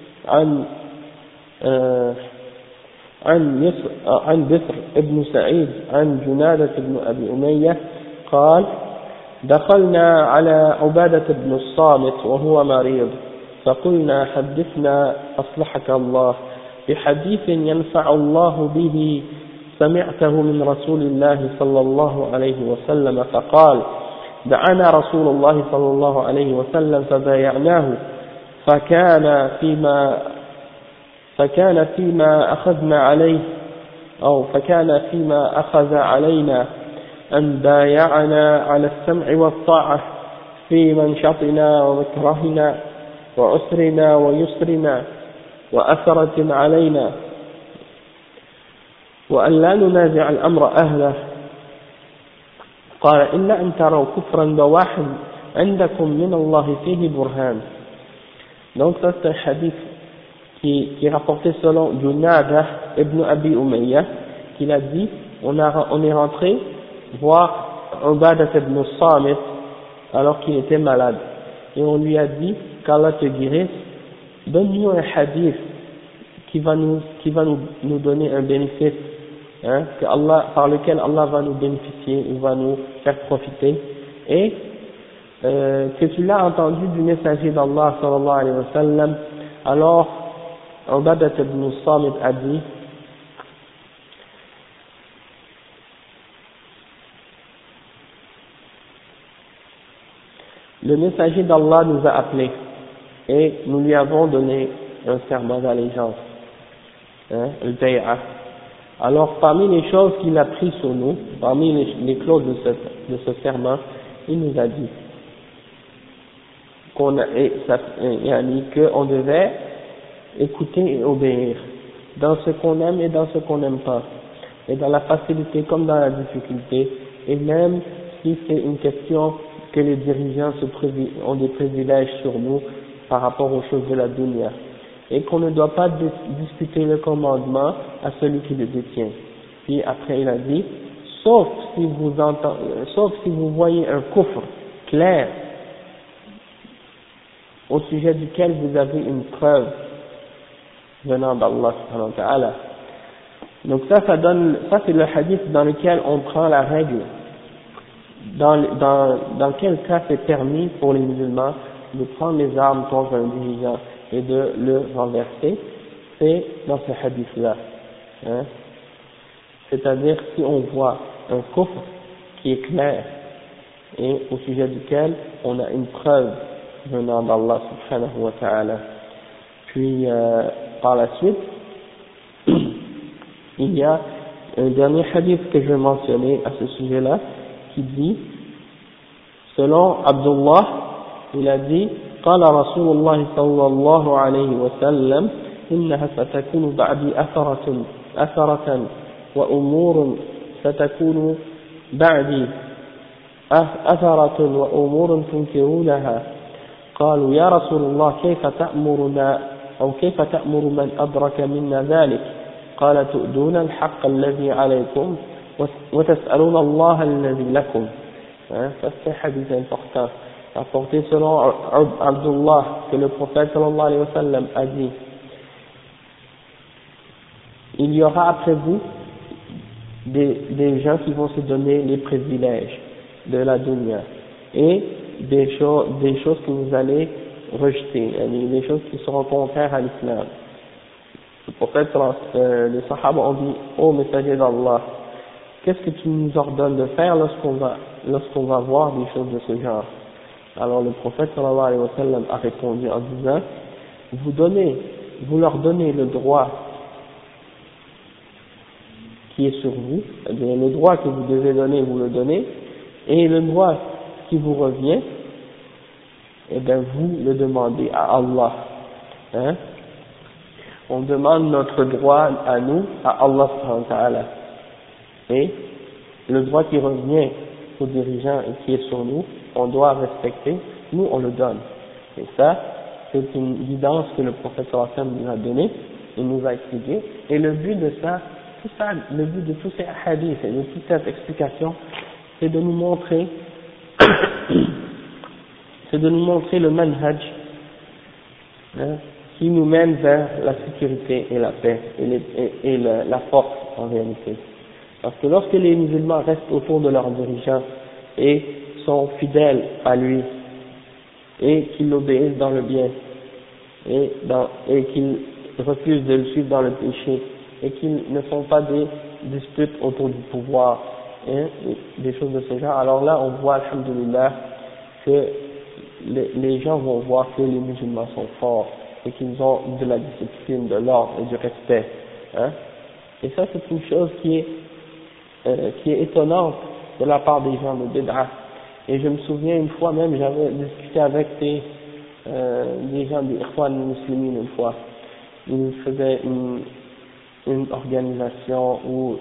عن بسر ابن سعيد عن جنادة بن أبي أمية قال: دخلنا على عبادة بن الصامت وهو مريض فقلنا: حدثنا أصلحك الله بحديث ينفع الله به سمعته من رسول الله صلى الله عليه وسلم. فقال: دعانا رسول الله صلى الله عليه وسلم فبايعناه فكان فيما أخذنا عليه فكان فيما أخذ علينا أن بايعنا على السمع والطاعة في منشطنا ومكرهنا وعسرنا ويسرنا وأثرة علينا وأن لا ننازع الأمر أهله. قال: إلا أن تروا كفرا بواحد عندكم من الله فيه برهان. Donc ça c'est un hadith qui est rapporté selon Junada ibn Abi Umayya, qu'il a dit, on est rentré voir Ubadah ibn Samit alors qu'il était malade. Et on lui a dit, qu'Allah te guérisse, donne-nous un hadith qui va nous donner un bénéfice, hein, par lequel Allah va nous bénéficier, il va nous faire profiter. Et que tu l'as entendu du messager d'Allah sallallahu alayhi wa sallam. Alors Ubadah ibn Samit a dit: le messager d'Allah nous a appelés et nous lui avons donné un serment d'allégeance, hein, le bay'a. Alors, parmi les choses qu'il a prises sur nous, parmi les clauses de ce serment, il nous a dit qu'on devait écouter et obéir dans ce qu'on aime et dans ce qu'on n'aime pas, et dans la facilité comme dans la difficulté, et même si c'est une question que les dirigeants ont des privilèges sur nous par rapport aux choses de la dunya, et qu'on ne doit pas discuter le commandement à celui qui le détient. Puis après il a dit, sauf si vous voyez un kufr clair au sujet duquel vous avez une preuve venant d'Allah subhanahu wa ta'ala. Donc ça c'est le hadith dans lequel on prend la règle dans quel cas c'est permis pour les musulmans de prendre les armes contre un dirigeant et de le renverser. C'est dans ce hadith là, hein. C'est-à-dire si on voit un kufr qui est clair et au sujet duquel on a une preuve venant d'Allah subhanahu wa ta'ala. Puis par la suite il y a un dernier hadith que je vais mentionner à ce sujet-là qui dit, selon Abdullah, il a dit قال رسول الله صلى الله عليه وسلم إنها ستكون بعدي أثرة وأمور ستكون بعدي أثرة وأمور تنكرونها قالوا يا رسول الله كيف تأمرنا أو كيف تأمر من أدرك منا ذلك قال تؤدون الحق الذي عليكم وتسألون الله الذي لكم. Ça c'est un hadith important rapporté selon Abdullah que le prophète sallallahu alayhi wa sallam a dit, il y aura après vous des gens qui vont se donner les privilèges de la dunya et des choses que vous allez rejeter, des choses qui seront contraires à l'islam. Le prophète, les sahaba ont dit, ô messager d'Allah, qu'est-ce que tu nous ordonnes de faire lorsqu'on va voir des choses de ce genre? Alors le prophète sallallahu alayhi wa sallam a répondu en disant, vous leur donnez le droit qui est sur vous, c'est-à-dire le droit que vous devez donner, vous le donnez, et le droit qui vous revient, eh bien vous le demandez à Allah. Hein? On demande notre droit à nous, à Allah subhanahu wa ta'ala. Et le droit qui revient aux dirigeants et qui est sur nous, on doit respecter, nous on le donne. Et ça, c'est une guidance que le prophète sallallahu alayhi wa sallam nous a donnée, il nous a expliqué, et le but de ça, le but de tous ces hadiths et de toute cette explication, c'est de nous montrer le manhaj, hein, qui nous mène vers la sécurité et la paix et la force en réalité. Parce que lorsque les musulmans restent autour de leur dirigeant et sont fidèles à lui et qu'ils l'obéissent dans le bien et qu'ils refusent de le suivre dans le péché et qu'ils ne font pas des disputes autour du pouvoir, hein, des choses de ce genre, alors là on voit, alhamdoulilah, que les gens vont voir que les musulmans sont forts et qu'ils ont de la discipline, de l'ordre et du respect, hein. Et ça c'est une chose qui est étonnante de la part des gens de Bid'ah. Et je me souviens une fois même, j'avais discuté avec des gens des Ikhwan Muslimin une fois. Ils faisaient une organisation ou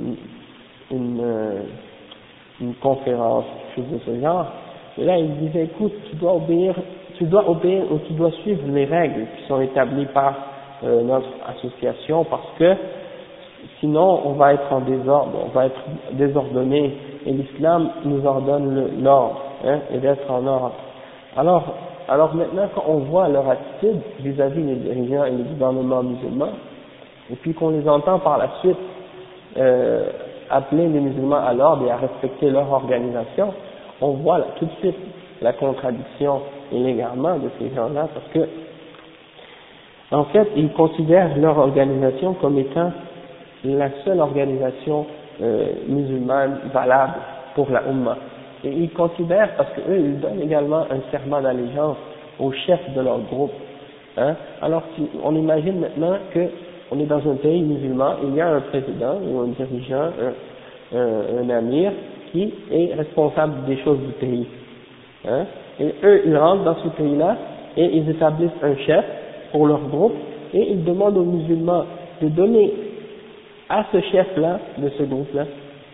une conférence, quelque chose de ce genre. Et là, ils disaient, écoute, tu dois obéir ou tu dois suivre les règles qui sont établies par notre association, parce que sinon on va être en désordre, on va être désordonné, et l'islam nous ordonne l'ordre, hein, et d'être en ordre. Alors maintenant, quand on voit leur attitude vis-à-vis des dirigeants et des gouvernements musulmans, et puis qu'on les entend par la suite appeler les musulmans à l'ordre et à respecter leur organisation, on voit là, tout de suite la contradiction et l'égarement de ces gens-là, parce que en fait ils considèrent leur organisation comme étant la seule organisation musulmane valable pour la Ummah. Et ils considèrent, parce qu'eux ils donnent également un serment d'allégeance au chef de leur groupe, hein. Alors on imagine maintenant que on est dans un pays musulman, il y a un président ou un dirigeant, un amir qui est responsable des choses du pays. Hein, et eux, ils rentrent dans ce pays-là et ils établissent un chef pour leur groupe et ils demandent aux musulmans de donner à ce chef-là, de ce groupe-là,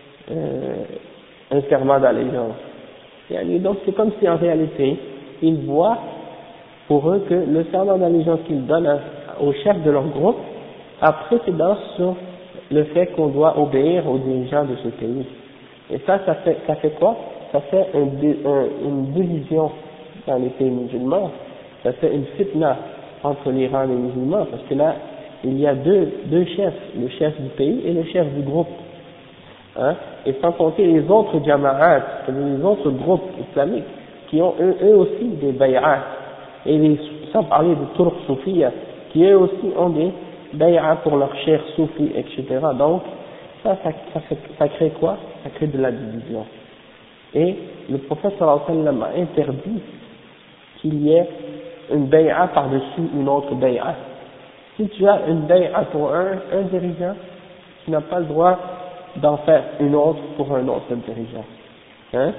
un serment d'allégeance. Et donc c'est comme si en réalité, ils voient pour eux que le serment d'allégeance qu'ils donnent au chef de leur groupe a précédence sur le fait qu'on doit obéir aux dirigeants de ce pays. Et ça fait quoi? Ça fait une division dans les pays musulmans, ça fait une fitna entre les rangs des musulmans, parce que là, il y a deux chefs, le chef du pays et le chef du groupe. Hein? Et sans compter les autres jama'at, les autres groupes islamiques, qui ont eux aussi des bay'at, et sans parler des Turcs soufis, qui eux aussi ont des bay'at pour leurs chers soufis, etc. Donc, ça crée quoi? Ça crée de la division. Et le prophète sallallahu alayhi wa sallam a interdit qu'il y ait une bay'a par-dessus une autre bay'a. Si tu as une bay'a pour un dirigeant, tu n'as pas le droit d'en faire une autre pour un autre dirigeant. Hein?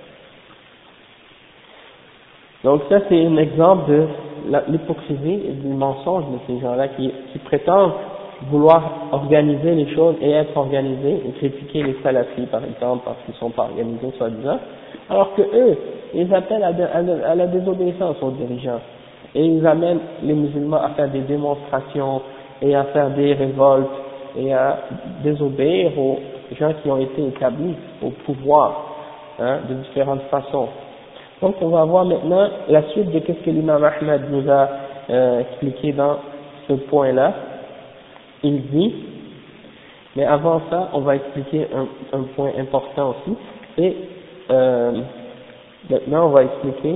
Donc ça c'est un exemple de l'hypocrisie et du mensonge de ces gens-là qui prétendent vouloir organiser les choses et être organisés et critiquer les salafis par exemple parce qu'ils ne sont pas organisés soi-disant, alors que eux, ils appellent à la désobéissance aux dirigeants et ils amènent les musulmans à faire des démonstrations et à faire des révoltes et à désobéir aux gens qui ont été établis au pouvoir, hein, de différentes façons. Donc on va voir maintenant la suite de ce que l'imam Ahmed nous a expliqué dans ce point-là. Il dit, mais avant ça, on va expliquer un point important aussi, et maintenant on va expliquer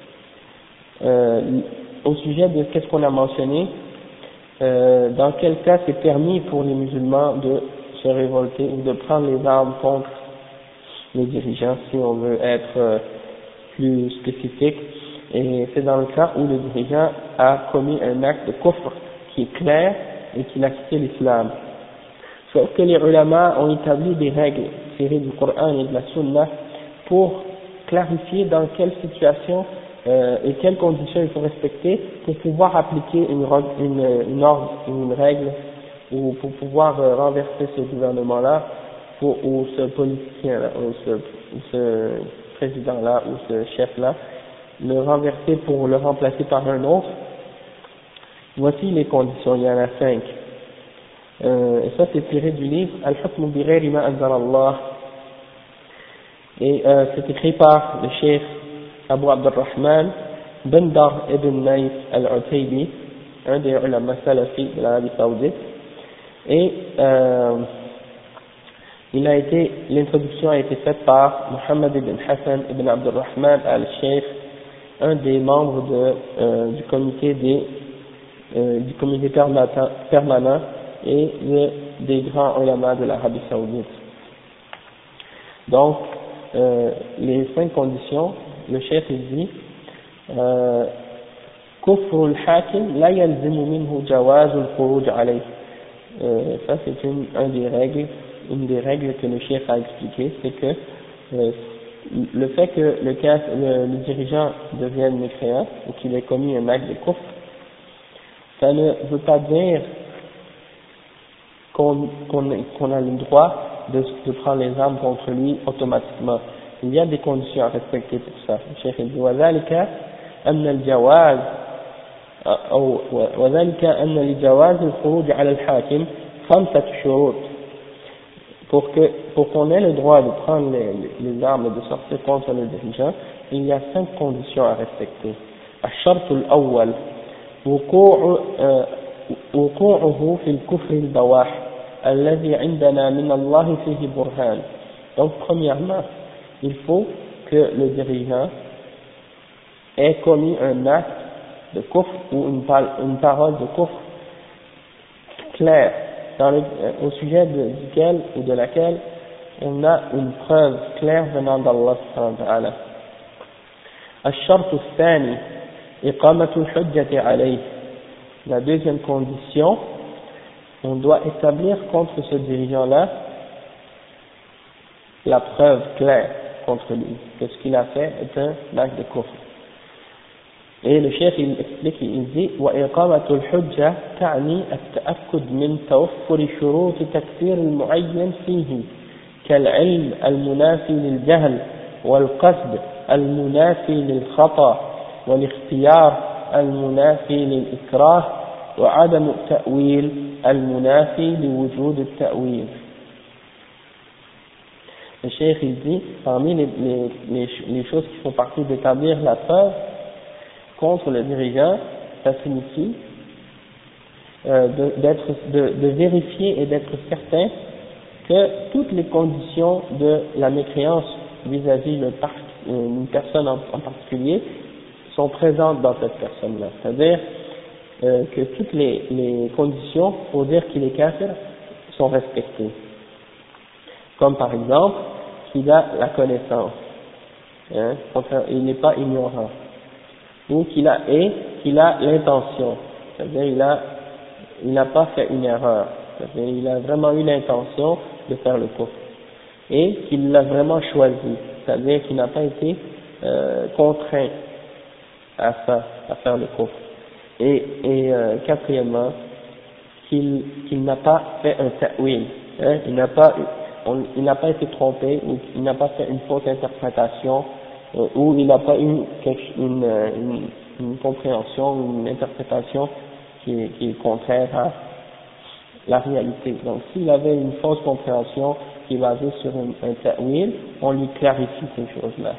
au sujet de qu'est-ce qu'on a mentionné, dans quel cas c'est permis pour les musulmans de se révolter ou de prendre les armes contre les dirigeants, si on veut être plus spécifique, et c'est dans le cas où le dirigeant a commis un acte de kufr qui est clair et qu'il a quitté l'islam. Sauf que les ulama ont établi des règles tirées du Coran et de la Sunna pour clarifier dans quelle situation et quelles conditions il faut respecter pour pouvoir appliquer une règle ou pour pouvoir renverser ce gouvernement-là ou ce politicien-là ou ce président-là ou ce chef-là, le renverser pour le remplacer par un autre. Voici les conditions, il y en a 5. Et ça c'est tiré du livre Al-Hukm bi ghayri ma anzala Allah. Et c'est écrit par le cheikh Abu Abdurrahman Bandar ibn Naif al-Utaybi, un des ulama salafis de l'Arabie Saoudite. Et l'introduction a été faite par Muhammad ibn Hassan ibn Abdurrahman al-Sheikh, un des membres du comité permanent et des grands ulama de l'Arabie Saoudite. Donc, les 5 conditions, le chef dit كفر الحاكم لا يلزم منه جواز الخروج عليه. Ça c'est une des règles que le chef a expliqué, c'est que le fait que le dirigeant devienne mécréant ou qu'il ait commis un acte de kufr, ça ne veut pas dire qu'on a le droit de prendre les armes contre lui automatiquement. Il y a des conditions à respecter pour ça. Le cheikh dit وذلك أن لجواز الخروج على الحاكم 5 شروط. Pour qu'on ait le droit de prendre les armes et de sortir contre le dirigeant, il y a 5 conditions à respecter. الشرط الأول وقوعه في الكفر البواح الذي عندنا من الله فيه برهان. Donc premièrement, il faut que le dirigeant ait commis un acte de kufr ou une parole de kufr claire au sujet duquel ou de laquelle on a une preuve claire venant d'Allah subhanahu wa ta'ala. الشرط الثاني إقامة الحجة عليه. La deuxième condition, on doit établir contre ce dirigeant-là la preuve claire contre lui, que ce qu'il a fait est un acte de kufr. Et le chef il explique, il dit وإقامة الحجة تعني التأكد من توفر شروط تكفير المعين فيه كالعلم المنافي للجهل والقصد المنافي للخطأ والاختيار المنافي للإكراه وعدم التأويل المنافي لوجود التأويل. Le cheikh il dit, parmi les choses qui font partie d'établir la preuve contre le dirigeant, ça signifie de vérifier et d'être certain que toutes les conditions de la mécréance vis-à-vis d'une personne en particulier sont présentes dans cette personne-là. C'est-à-dire que toutes les conditions pour dire qu'il est kafir sont respectées. Comme par exemple, qu'il a la connaissance, hein, il n'est pas ignorant, ou qu'il a l'intention, c'est-à-dire il n'a pas fait une erreur, c'est-à-dire il a vraiment eu l'intention de faire le kufr, et qu'il l'a vraiment choisi, c'est-à-dire qu'il n'a pas été contraint à faire le kufr, et quatrièmement, qu'il n'a pas fait un ta'wil, hein, il n'a pas été trompé, ou il n'a pas fait une fausse interprétation, ou il n'a pas eu une compréhension, une interprétation qui est contraire à la réalité. Donc s'il avait une fausse compréhension qui est basée sur un ta'wil, on lui clarifie ces choses-là.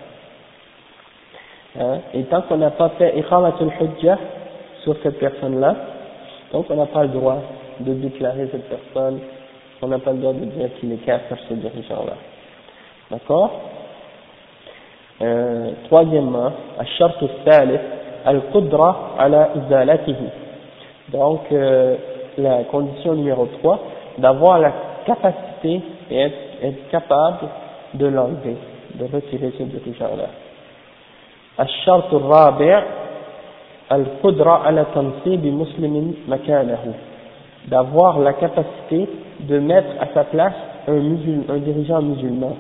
Hein? Et tant qu'on n'a pas fait iqamatul hujja sur cette personne-là, donc on n'a pas le droit de déclarer cette personne, on n'a pas le droit de dire qu'il est kafir ce dirigeant-là. D'accord? Troisièmement, الشرط الثالث القدرة على إزالته. Donc la condition numéro 3, d'avoir la capacité et être capable de l'enlever, de retirer ce dirigeant-là. الشرط الرابع القدرة على تنصيب مسلم مكانه. D'avoir la capacité de mettre à sa place un dirigeant musulman.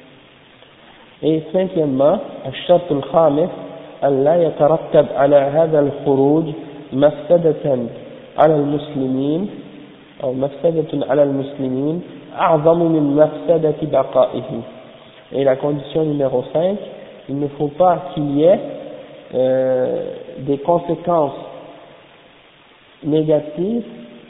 Et cinquièmement, الشرط الخامس ألا يترتب على هذا الخروج مفسدة على المسلمين أو مفسدة على المسلمين أعظم من مفسدة بقائه. Et la condition numéro 5, il ne faut pas qu'il y ait des conséquences négatives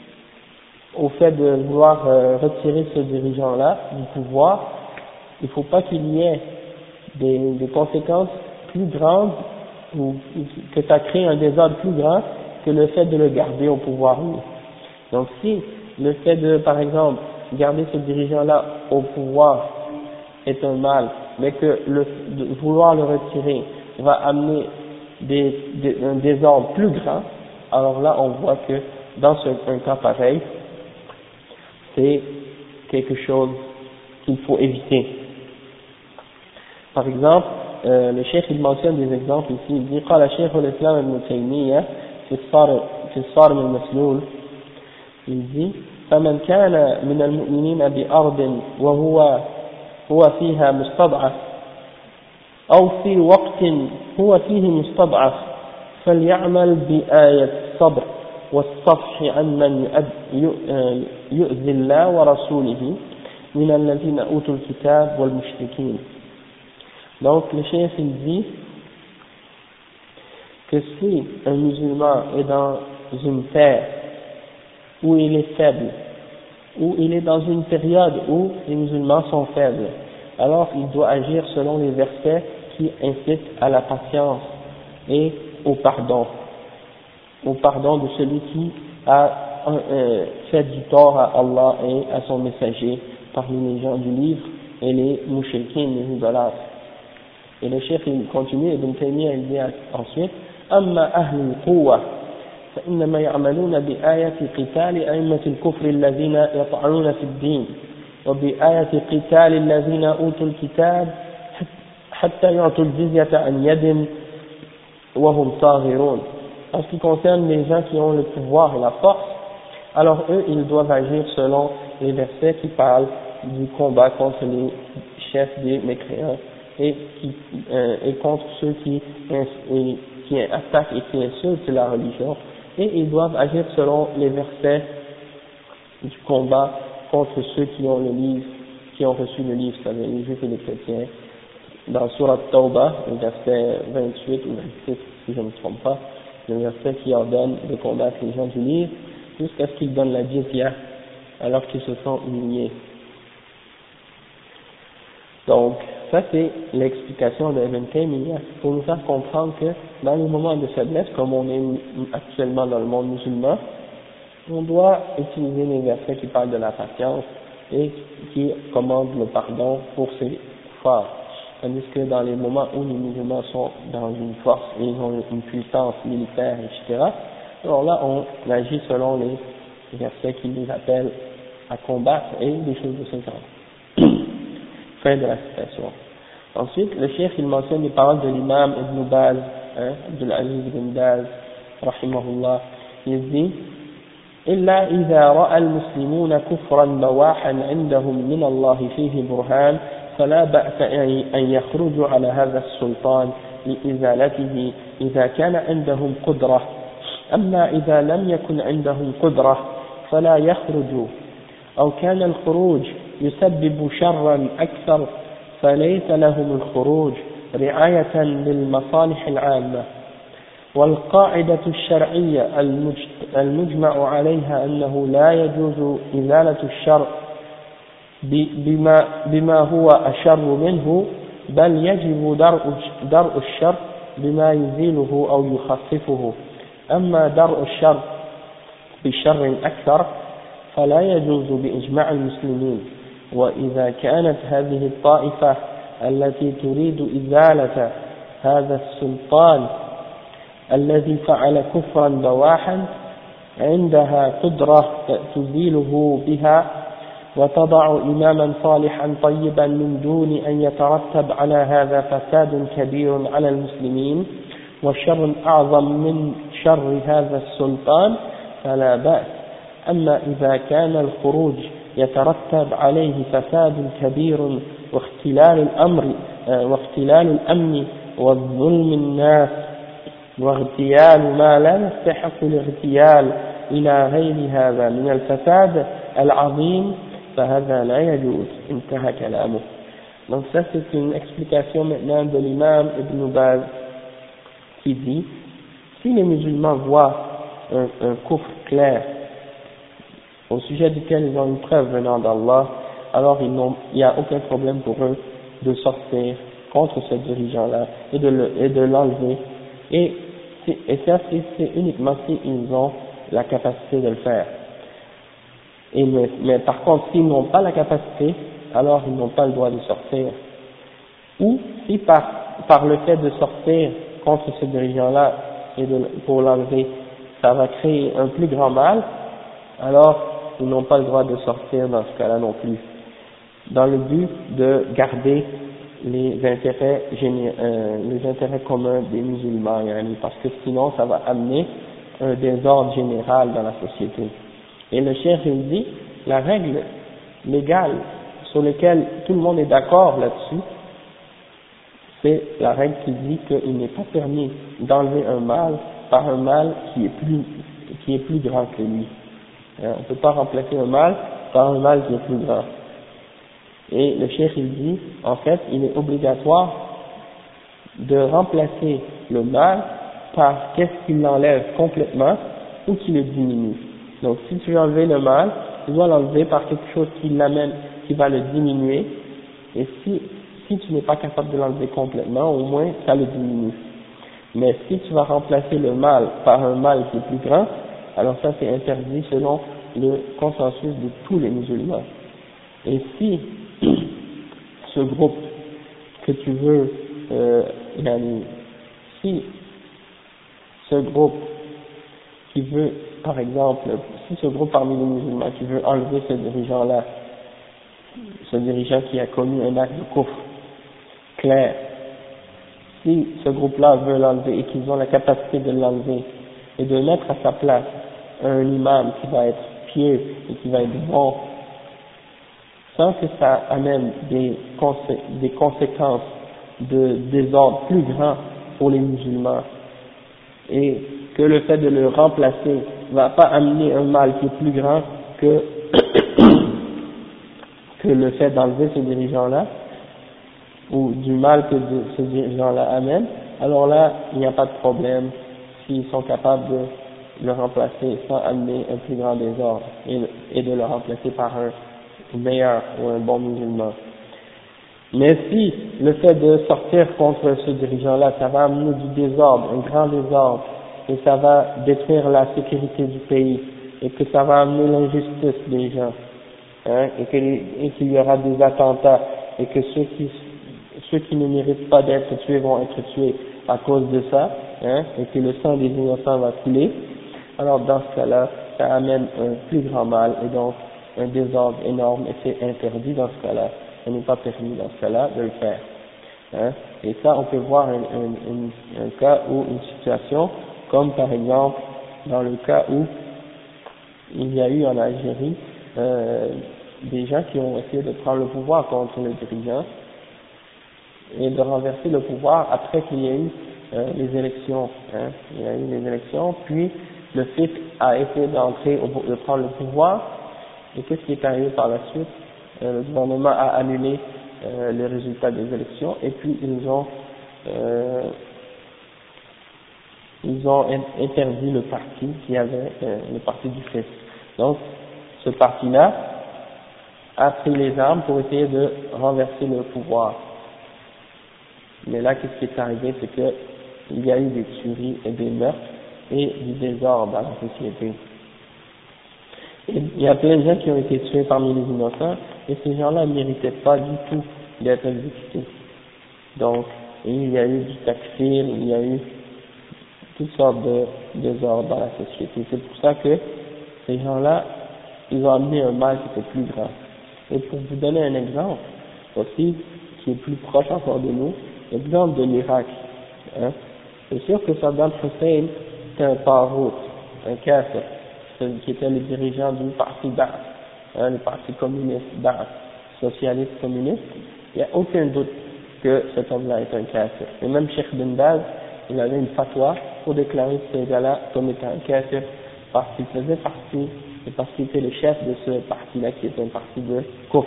au fait de vouloir retirer ce dirigeant-là du pouvoir. Il ne faut pas qu'il y ait des conséquences plus grandes ou que ça crée un désordre plus grand que le fait de le garder au pouvoir. Donc si le fait de, par exemple, garder ce dirigeant-là au pouvoir est un mal, mais que de vouloir le retirer va amener un désordre plus grand, alors là on voit que dans un cas pareil, c'est quelque chose qu'il faut éviter. Par exemple, le cheikh il mentionne des exemples ici, il dit قال شيخ الإسلام ابن تيمية في الصارم المسلول, il dit فمن كان من المؤمنين بأرض هو فيها مستضعف أو في وقت هو فيه مستضعف فليعمل بآية الصبر والصفح عمن يؤذي الله ورسوله من الذين أوتوا الكتاب والمشركين. Donc le cheikh il dit que si un musulman est dans une terre où il est faible, où il est dans une période où les musulmans sont faibles, alors il doit agir selon les versets qui incitent à la patience et au pardon de celui qui a fait du tort à Allah et à son messager parmi les gens du livre et les mouchriquins, les idolâtres. Et le cheikh il continue, Ibn Taymiyyah il dit ensuite أما أهل القوة فإنما يعملون بآية قتال أئمة الكفر الذين يطعنون في الدين وبآية قتال الذين أوتوا الكتاب حتى يعطوا الجزية عن يد وهم صاغرون. En ce qui concerne les gens qui ont le pouvoir et la force, alors eux, ils doivent agir selon les versets qui parlent du combat contre les chefs des mécréants et contre ceux qui attaquent et qui insultent la religion, et ils doivent agir selon les versets du combat contre ceux qui ont le livre, qui ont reçu le livre, c'est-à-dire les juifs et les chrétiens. Dans Surat Tawbah, le verset 28 ou 26, si je ne me trompe pas, le verset qui ordonne de combattre les gens du livre jusqu'à ce qu'ils donnent la jizya alors qu'ils se sont humiliés. Donc, ça c'est l'explication de Ibn Taymiyyah pour nous faire comprendre que dans les moments de faiblesse, comme on est actuellement dans le monde musulman, on doit utiliser les versets qui parlent de la patience et qui commandent le pardon pour ces forts. Tandis que dans les moments où les musulmans sont dans une force et ils ont une puissance militaire, etc., alors là on agit selon les versets qui nous appellent à combattre et des choses de ce genre. Fin de la citation. Ensuite, le cheikh il mentionne les paroles de l'imam Ibn Baz, Abdulaziz ibn Baz, rahimahullah. Il dit: إلا إذا رأى المسلمون كفرا بواحا عندهم من الله فيه برهان فلا بأس أن يخرجوا على هذا السلطان لإزالته إذا كان عندهم قدرة. أما إذا لم يكن عندهم قدرة فلا يخرجوا، أو كان الخروج يسبب شرا أكثر فليس لهم الخروج رعاية للمصالح العامة. والقاعدة الشرعية المجمع عليها أنه لا يجوز إزالة الشر بما هو أشر منه، بل يجب درء الشر بما يزيله أو يخففه. أما درء الشر بشر أكثر فلا يجوز بإجماع المسلمين. وإذا كانت هذه الطائفة التي تريد إزالة هذا السلطان الذي فعل كفرا بواحا عندها قدرة تزيله بها وتضع إماما صالحا طيبا من دون أن يترتب على هذا فساد كبير على المسلمين وشر أعظم من شر هذا السلطان فلا بأس. أما إذا كان الخروج يترتب عليه فساد كبير واختلال الأمن والظلم الناس واغتيال ما لا يستحق الاغتيال إلى غير هذا من الفساد العظيم فهذا لا يجوز. انتهى كلامه. Donc ça c'est une explication maintenant de l'imam Ibn Baz qui dit: si les musulmans voient un kufr clair au sujet duquel ils ont une preuve venant d'Allah, alors il n'y a aucun problème pour eux de sortir contre ce dirigeant-là et de l'enlever. Et ça, c'est uniquement s'ils ont la capacité de le faire. Mais par contre, s'ils n'ont pas la capacité, alors ils n'ont pas le droit de sortir. Ou si par le fait de sortir contre ce dirigeant-là et pour l'enlever, ça va créer un plus grand mal, alors ils n'ont pas le droit de sortir dans ce cas-là non plus, dans le but de garder les intérêts communs des musulmans, parce que sinon ça va amener un désordre général dans la société. Et le cheikh il dit, la règle légale sur laquelle tout le monde est d'accord là-dessus, c'est la règle qui dit qu'il n'est pas permis d'enlever un mal par un mal qui est plus grand que lui. On ne peut pas remplacer un mal par un mal qui est plus grand. Et le cheikh il dit, en fait, il est obligatoire de remplacer le mal par qu'est-ce qui l'enlève complètement ou qui le diminue. Donc si tu veux enlever le mal, tu dois l'enlever par quelque chose qui va le diminuer, et si tu n'es pas capable de l'enlever complètement, au moins ça le diminue. Mais si tu vas remplacer le mal par un mal qui est plus grand, alors ça c'est interdit selon le consensus de tous les musulmans. Et si ce groupe que tu veux, si ce groupe qui veut, par exemple, si ce groupe parmi les musulmans qui veut enlever ce dirigeant-là, ce dirigeant qui a commis un acte de kufr clair, si ce groupe-là veut l'enlever et qu'ils ont la capacité de l'enlever et de mettre à sa place un imam qui va être pieux et qui va être bon, sans que ça amène des conséquences de désordre plus grands pour les musulmans, et que le fait de le remplacer va pas amener un mal qui est plus grand que que le fait d'enlever ce dirigeant-là, ou du mal que ce dirigeant-là amène, alors là, il n'y a pas de problème s'ils sont capables de le remplacer sans amener un plus grand désordre et de le remplacer par un meilleur ou un bon musulman. Mais si le fait de sortir contre ce dirigeant-là, ça va amener du désordre, un grand désordre, et ça va détruire la sécurité du pays, et que ça va amener l'injustice des gens, hein, et qu'il y aura des attentats, et que ceux qui ne méritent pas d'être tués vont être tués à cause de ça, hein, et que le sang des innocents va couler, alors dans ce cas-là, ça amène un plus grand mal, et donc un désordre énorme, et c'est interdit dans ce cas-là. Ce n'est pas permis dans ce cas-là de le faire. Hein. Et ça, on peut voir un cas ou une situation, comme par exemple dans le cas où il y a eu en Algérie des gens qui ont essayé de prendre le pouvoir contre le dirigeant et de renverser le pouvoir après qu'il y ait eu les élections. Hein. Il y a eu les élections, puis le FIC a essayé de prendre le pouvoir, et qu'est-ce qui est arrivé par la suite? Le gouvernement a annulé les résultats des élections, et puis ils ont interdit le parti qui avait le parti du FIC. Donc ce parti-là a pris les armes pour essayer de renverser le pouvoir. Mais là, qu'est-ce qui est arrivé? C'est que il y a eu des tueries et des meurtres et du désordre dans la société. Et il y a plein de gens qui ont été tués parmi les innocents, et ces gens-là ne méritaient pas du tout d'être exécutés. Donc, il y a eu du takfir, il y a eu toutes sortes de désordres dans la société. C'est pour ça que ces gens-là, ils ont amené un mal qui était plus grand. Et pour vous donner un exemple aussi, qui est plus proche encore de nous, l'exemple de l'Irak. Hein. C'est sûr que Saddam Hussein était un parvenu, un kafir, qui était le dirigeant du parti Ba'ath, le parti communiste Ba'ath, socialiste communiste. Il n'y a aucun doute que cet homme-là est un kafir. Et même Cheikh Ben Baz, il avait une fatwa pour déclarer ce gars-là comme étant un kafir, parce qu'il faisait partie, et parce qu'il était le chef de ce parti-là, qui est un parti de kufr.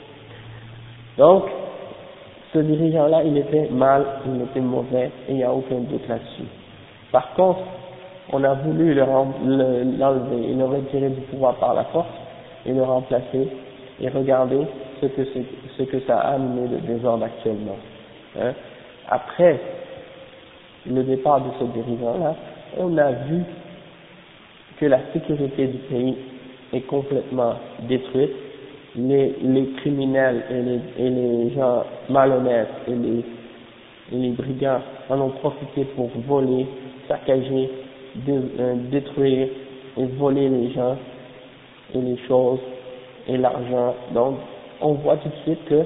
Donc, ce dirigeant-là, il était mal, il était mauvais, et il n'y a aucun doute là-dessus. Par contre, on a voulu l'enlever et le retirer du pouvoir par la force, et le remplacer, et regarder ce que ça a amené de désordre actuellement. Hein. Après le départ de ce dirigeant-là, on a vu que la sécurité du pays est complètement détruite, les criminels et les gens malhonnêtes et les brigands en ont profité pour voler, saccager, détruire et voler les gens et les choses et l'argent. Donc, on voit tout de suite que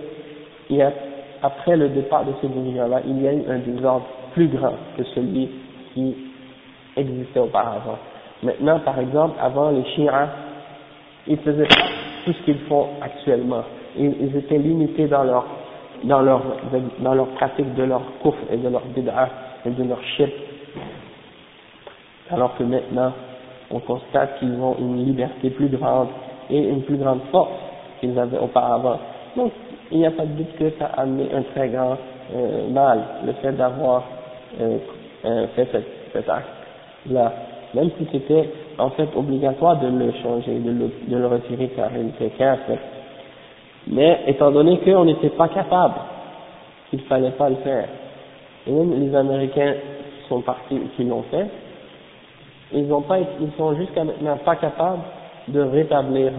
après le départ de ce dirigeant-là, il y a eu un désordre plus grand que celui qui existait auparavant. Maintenant, par exemple, avant les chiites, ils faisaient pas tout ce qu'ils font actuellement. Ils étaient limités dans leur pratique de leur kufr et de leur bid'ah et de leur shirk. Alors que maintenant, on constate qu'ils ont une liberté plus grande et une plus grande force qu'ils avaient auparavant. Donc, il n'y a pas de doute que ça a amené un très grand mal, le fait d'avoir fait cet acte-là. Même si c'était en fait obligatoire de le changer, de le retirer car il était kafir. Mais étant donné qu'on n'était pas capable, qu'il ne fallait pas le faire, et même les Américains qui sont partis, qui l'ont fait, ils sont jusqu'à maintenant pas capables de rétablir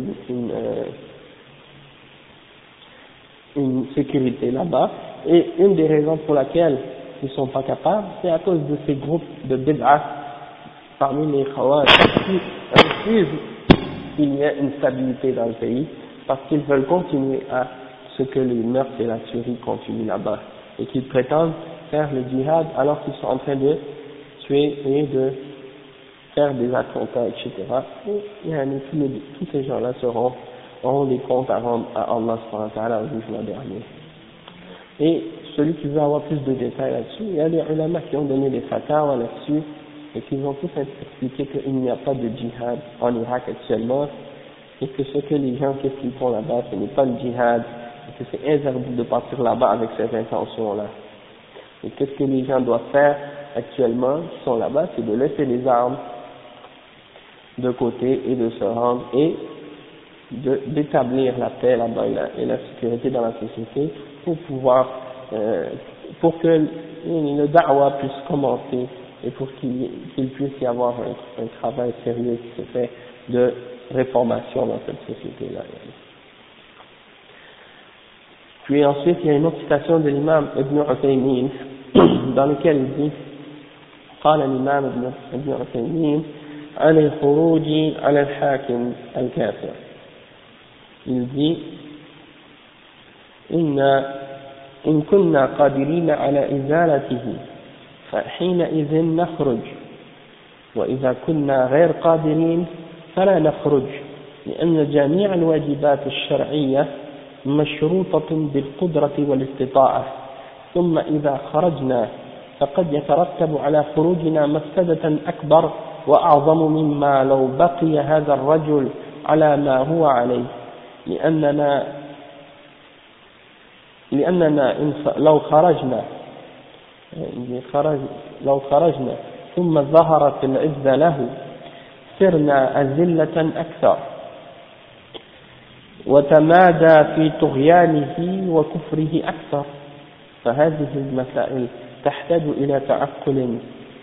une sécurité là-bas. Et une des raisons pour laquelle ils sont pas capables, c'est à cause de ces groupes de bid'ah parmi les Khawarij qui refusent qu'il y ait une stabilité dans le pays parce qu'ils veulent continuer à ce que les meurtres et la tuerie continuent là-bas et qu'ils prétendent faire le djihad alors qu'ils sont en train de tuer et de faire des attentats, etc. Et tous ces gens-là auront des comptes à rendre à Allah subhanahu wa ta'ala au jugement dernier. Et celui qui veut avoir plus de détails là-dessus, il y a des ulama qui ont donné des fatawa là-dessus et qui ont tous expliqué qu'il n'y a pas de djihad en Irak actuellement et que ce que les gens, qu'est-ce qu'ils font là-bas, ce n'est pas le djihad, et que c'est interdit de partir là-bas avec cette intention-là. Et qu'est-ce que les gens doivent faire actuellement, qui sont là-bas, c'est de laisser les armes de côté et de se rendre et d'établir la paix là-bas et la sécurité dans la société pour pouvoir, pour que le da'wah puisse commencer et pour qu'il puisse y avoir un travail sérieux qui se fait de réformation dans cette société-là. Puis ensuite, il y a une autre citation de l'imam Ibn Uthaymin dans lequel il dit قال الإمام ابن عثيمين عن الخروج على الحاكم الكافر. Il dit إن كنا قادرين على إزالته فحينئذ نخرج وإذا كنا غير قادرين فلا نخرج لأن جميع الواجبات الشرعية مشروطة بالقدرة والاستطاعة ثم إذا خرجنا فقد يترتب على خروجنا مفسدة أكبر وأعظم مما لو بقي هذا الرجل على ما هو عليه لأننا لو خرجنا ثم ظهرت العزة له صرنا أذلة أكثر وتمادى في طغيانه وكفره أكثر فهذه المسائل تحتاج إلى تعقل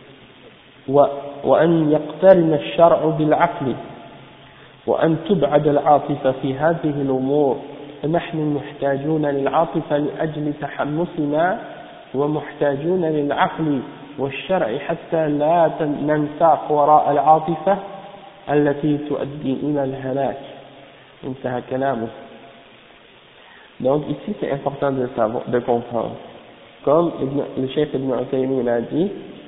وأن يقترن الشرع بالعقل وأن تبعد العاطفة في هذه الأمور فنحن محتاجون للعاطفة لأجل تحمسنا ومحتاجون للعقل والشرع حتى لا ننساق وراء العاطفة التي تؤدي إلى الهلاك. انتهى كلامه. Donc ici c'est important de comprendre. Comme le chef Ibn Uthaymin a dit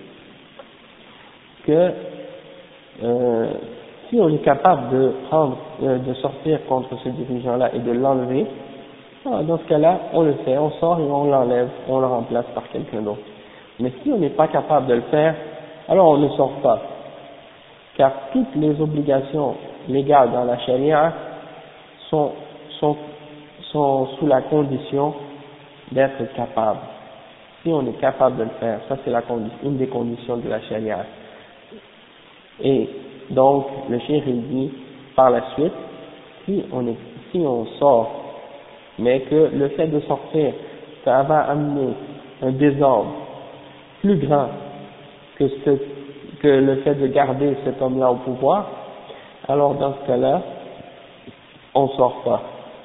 que si on est capable de sortir contre ce dirigeant-là et de l'enlever, dans ce cas-là, on le fait, on sort et on l'enlève, on le remplace par quelqu'un d'autre. Mais si on n'est pas capable de le faire, alors on ne sort pas. Car toutes les obligations légales dans la charia sont sous la condition d'être capable. Si on est capable de le faire, ça c'est une des conditions de la charia. Et donc, le cheikh il dit, par la suite, si on sort, mais que le fait de sortir, ça va amener un désordre plus grand que le fait de garder cet homme-là au pouvoir, alors dans ce cas-là, on sort pas.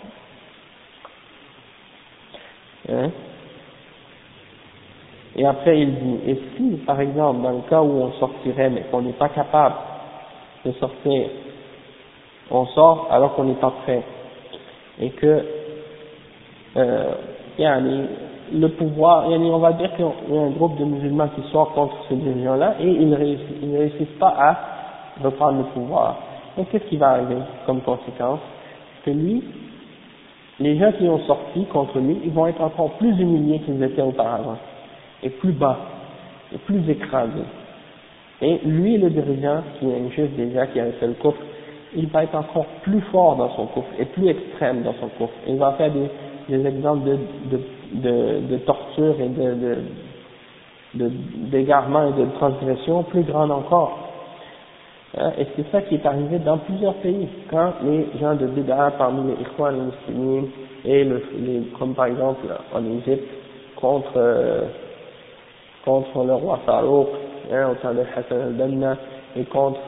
Hein? Et après il dit, et si par exemple dans le cas où on sortirait mais qu'on n'est pas capable de sortir, on sort alors qu'on n'est pas prêt, et que le pouvoir, on va dire qu'il y a un groupe de musulmans qui sort contre ce dirigeant-là et ils ne réussissent pas à reprendre le pouvoir. Donc qu'est-ce qui va arriver comme conséquence? Que lui, les gens qui ont sorti contre lui, ils vont être encore plus humiliés qu'ils étaient auparavant, et plus bas, et plus écrasés. Et lui, le dirigeant, qui est un juif déjà, qui avait fait le kufr, il va être encore plus fort dans son kufr, et plus extrême dans son kufr. Il va faire des exemples de torture et d'égarement et de transgression plus grandes encore. Et c'est ça qui est arrivé dans plusieurs pays, quand les gens de Bid'a parmi les Ikhwan et Muslimin, et comme par exemple en Égypte, contre le roi Farouk, au temps de Hassan al-Banna, et contre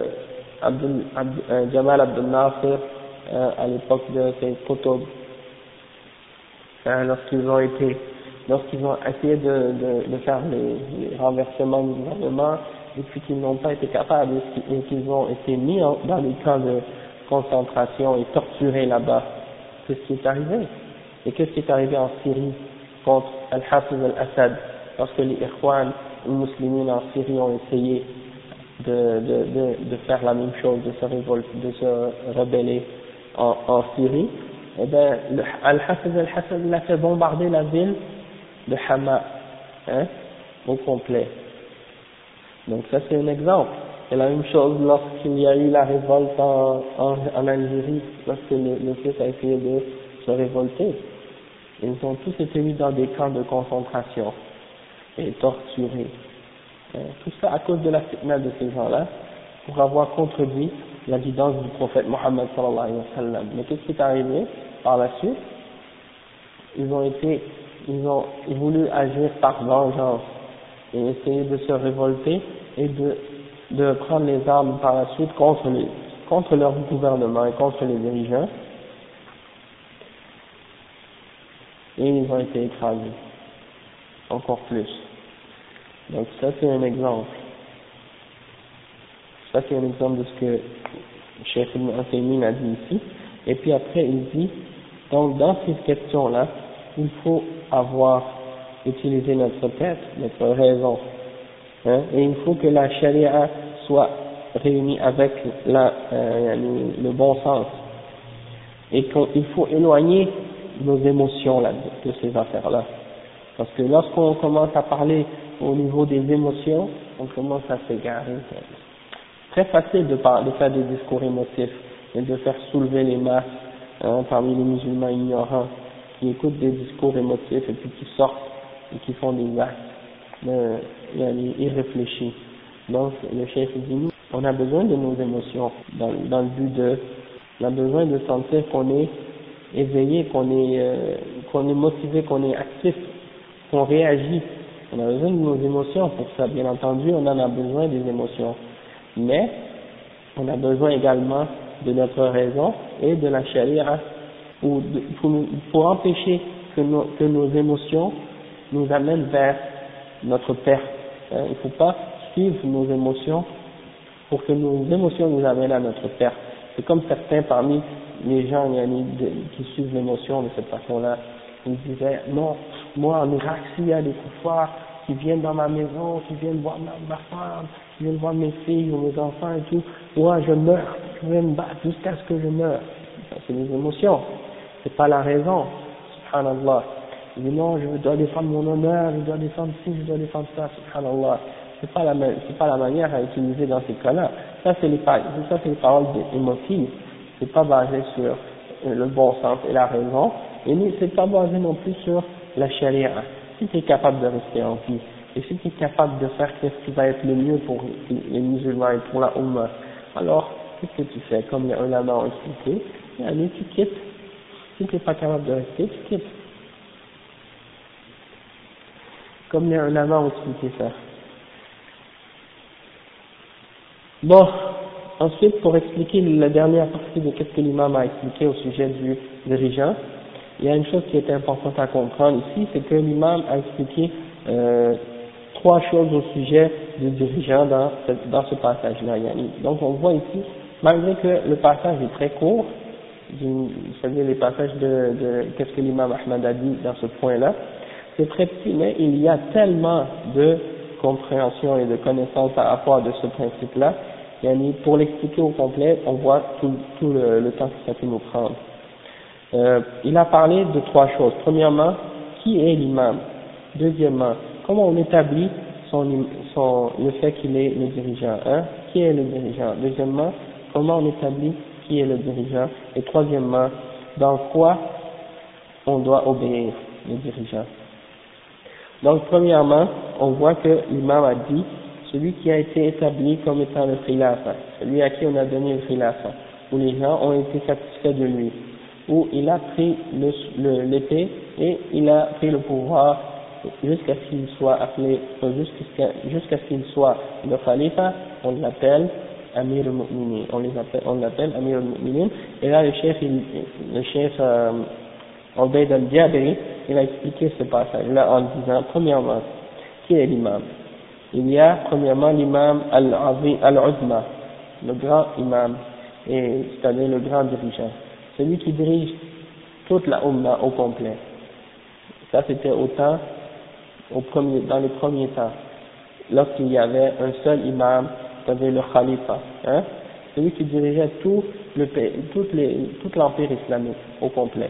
Jamal Abdel Nasser à l'époque de Sayyid Qutb, lorsqu'ils ont essayé de faire les renversements du gouvernement, et puis qu'ils n'ont pas été capables, et qu'ils ont été mis dans les camps de concentration et torturés là-bas. Qu'est-ce qui est arrivé? Et qu'est-ce qui est arrivé en Syrie contre Al-Hafiz al-Assad, lorsque les Ikhwan, les musulmans en Syrie ont essayé de faire la même chose, de se rebeller en Syrie, eh bien, Al-Hafez al-Hassan a fait bombarder la ville de Hama, hein, au complet. Donc ça c'est un exemple. C'est la même chose lorsqu'il y a eu la révolte en Algérie, lorsque le fils a essayé de se révolter. Ils ont tous été mis dans des camps de concentration et torturés. Tout ça à cause de la fitna de ces gens-là, pour avoir contredit la guidance du prophète Mohammed sallallahu alayhi wa sallam. Mais qu'est-ce qui est arrivé par la suite? Ils ont voulu agir par vengeance et essayer de se révolter et de prendre les armes par la suite contre leur gouvernement et contre les dirigeants. Et ils ont été écrasés. Encore plus. Donc ça c'est un exemple. Ça c'est un exemple de ce que Cheikh Ibn Uthaymin a dit ici. Et puis après il dit, donc dans ces questions-là, il faut avoir utilisé notre tête, notre raison. Hein, et il faut que la charia soit réunie avec le bon sens. Et qu'il faut éloigner nos émotions là, de ces affaires-là. Parce que lorsqu'on commence à parler au niveau des émotions, on commence à s'égarer. Très facile de faire des discours émotifs et de faire soulever les masses parmi les musulmans ignorants qui écoutent des discours émotifs et puis qui sortent et qui font des actes irréfléchis. Donc le chef dit, on a besoin de nos émotions dans le but on a besoin de sentir qu'on est éveillé, qu'on est motivé, qu'on est actif, qu'on réagit. On a besoin de nos émotions pour ça, bien entendu, on en a besoin des émotions. Mais, on a besoin également de notre raison et de la charia pour empêcher que nos émotions nous amènent vers notre perte. Il ne faut pas suivre nos émotions pour que nos émotions nous amènent à notre perte. C'est comme certains parmi les gens qui suivent l'émotion de cette façon-là, ils disaient, non, moi en Irak, s'il y a des koufars qui viennent dans ma maison, qui viennent voir ma femme, qui viennent voir mes filles ou mes enfants et tout, moi je meurs, je vais me battre jusqu'à ce que je meure. C'est des émotions, c'est pas la raison, subhanallah. Il dit non, je dois défendre mon honneur, je dois défendre ci, je dois défendre ça, subhanallah. C'est pas la manière à utiliser dans ces cas-là. Ça c'est les paroles émotives. C'est pas basé sur le bon sens et la raison, et c'est pas basé non plus sur la charia. Si tu es capable de rester en vie, et si tu es capable de faire ce qui va être le mieux pour les musulmans et pour la Ummah, alors qu'est-ce que tu fais? Comme les ulama ont expliqué, allez, tu quittes. Si tu n'es pas capable de rester, tu quittes. Comme les ulama ont expliqué ça. Bon, ensuite, pour expliquer la dernière partie de ce que l'imam a expliqué au sujet du dirigeant, il y a une chose qui est importante à comprendre ici, c'est que l'imam a expliqué trois choses au sujet du dirigeant dans ce passage-là. Donc on voit ici, malgré que le passage est très court, c'est-à-dire les passages de qu'est-ce que l'imam Ahmad a dit dans ce point-là, c'est très petit, mais il y a tellement de compréhension et de connaissance à rapport de ce principe-là, pour l'expliquer au complet, on voit tout le temps que ça peut nous prendre. Il a parlé de trois choses. Premièrement, qui est l'imam? Deuxièmement, comment on établit le fait qu'il est le dirigeant? Qui est le dirigeant? Deuxièmement, comment on établit qui est le dirigeant? Et troisièmement, dans quoi on doit obéir le dirigeant? Donc, premièrement, on voit que l'imam a dit celui qui a été établi comme étant le khilafa, celui à qui on a donné le khilafa, où les gens ont été satisfaits de lui, où il a pris l'épée et il a pris le pouvoir jusqu'à ce qu'il soit appelé, jusqu'à ce qu'il soit le khalifa, on l'appelle Amir al-Mu'minin, on l'appelle Amir al-Mu'minin, et là le chef Ubayd al-Jabiri, il a expliqué ce passage-là en disant, premièrement, qui est l'imam? Il y a premièrement l'imam al-Uzma, le grand imam, c'est-à-dire le grand dirigeant, celui qui dirige toute la Ummah au complet. Ça c'était dans les premiers temps, lorsqu'il y avait un seul imam c'est-à-dire le khalifa, hein, celui qui dirigeait tout l'empire islamique au complet.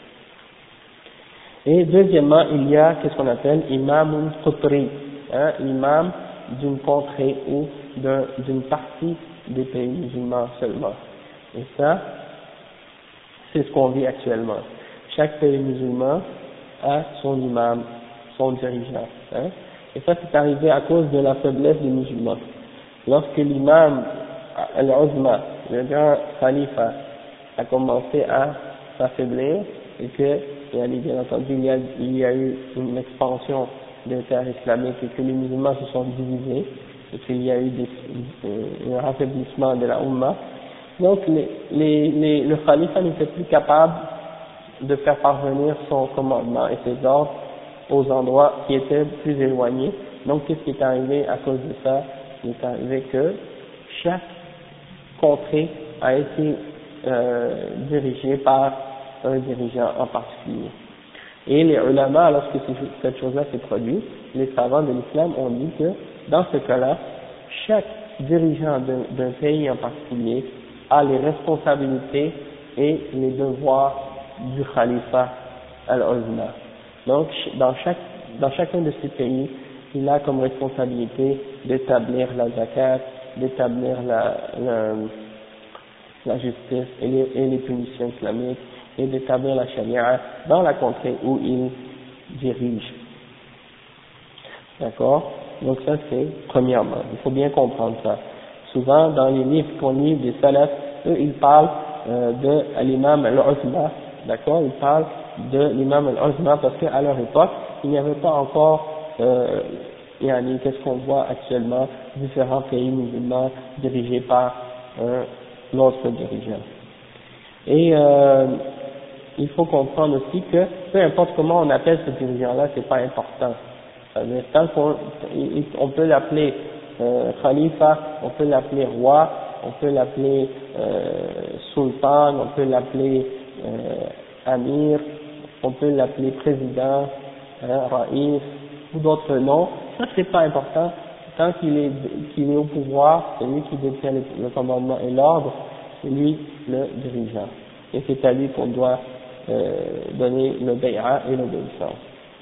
Et deuxièmement, il y a qu'est-ce qu'on appelle imam qutri, hein, l'imam d'une contrée ou d'une partie des pays musulmans seulement. Et ça, c'est ce qu'on vit actuellement. Chaque pays musulman a son imam, son dirigeant. Hein? Et ça, c'est arrivé à cause de la faiblesse des musulmans. Lorsque l'imam al-Uzma, le grand khalifa, a commencé à s'affaiblir et que, bien entendu, il y a eu une expansion des terres islamiques et que les musulmans se sont divisés et qu'il y a eu un affaiblissement de la Ummah, donc le khalifa n'était plus capable de faire parvenir son commandement et ses ordres aux endroits qui étaient plus éloignés. Donc qu'est-ce qui est arrivé à cause de ça? Il est arrivé que chaque contrée a été dirigée par un dirigeant en particulier. Et les ulama, lorsque cette chose-là s'est produite, les savants de l'islam ont dit que dans ce cas-là, chaque dirigeant d'un pays en particulier a les responsabilités et les devoirs du khalifa al-Uzma. Donc, dans chacun de ces pays, il a comme responsabilité d'établir la zakat, d'établir la justice et les punitions islamiques, et d'établir la charia dans la contrée où il dirige. D'accord? Donc ça c'est premièrement, il faut bien comprendre ça. Souvent dans les livres qu'on lit des salafs, eux ils parlent de l'imam al-Uzma, d'accord? Ils parlent de l'imam al-Uzma parce qu'à leur époque, il n'y avait pas encore qu'est-ce qu'on voit actuellement, différents pays musulmans dirigés par l'autre dirigeant. Et il faut comprendre aussi que peu importe comment on appelle ce dirigeant-là, c'est pas important. Tant qu'on peut l'appeler khalifa, on peut l'appeler roi, on peut l'appeler sultan, on peut l'appeler amir, on peut l'appeler président, raïs ou d'autres noms. Ça c'est pas important. Tant qu'il est au pouvoir, c'est lui qui détient le commandement et l'ordre, c'est lui le dirigeant. Et c'est à lui qu'on doit donner le bay'a et l'obéissance.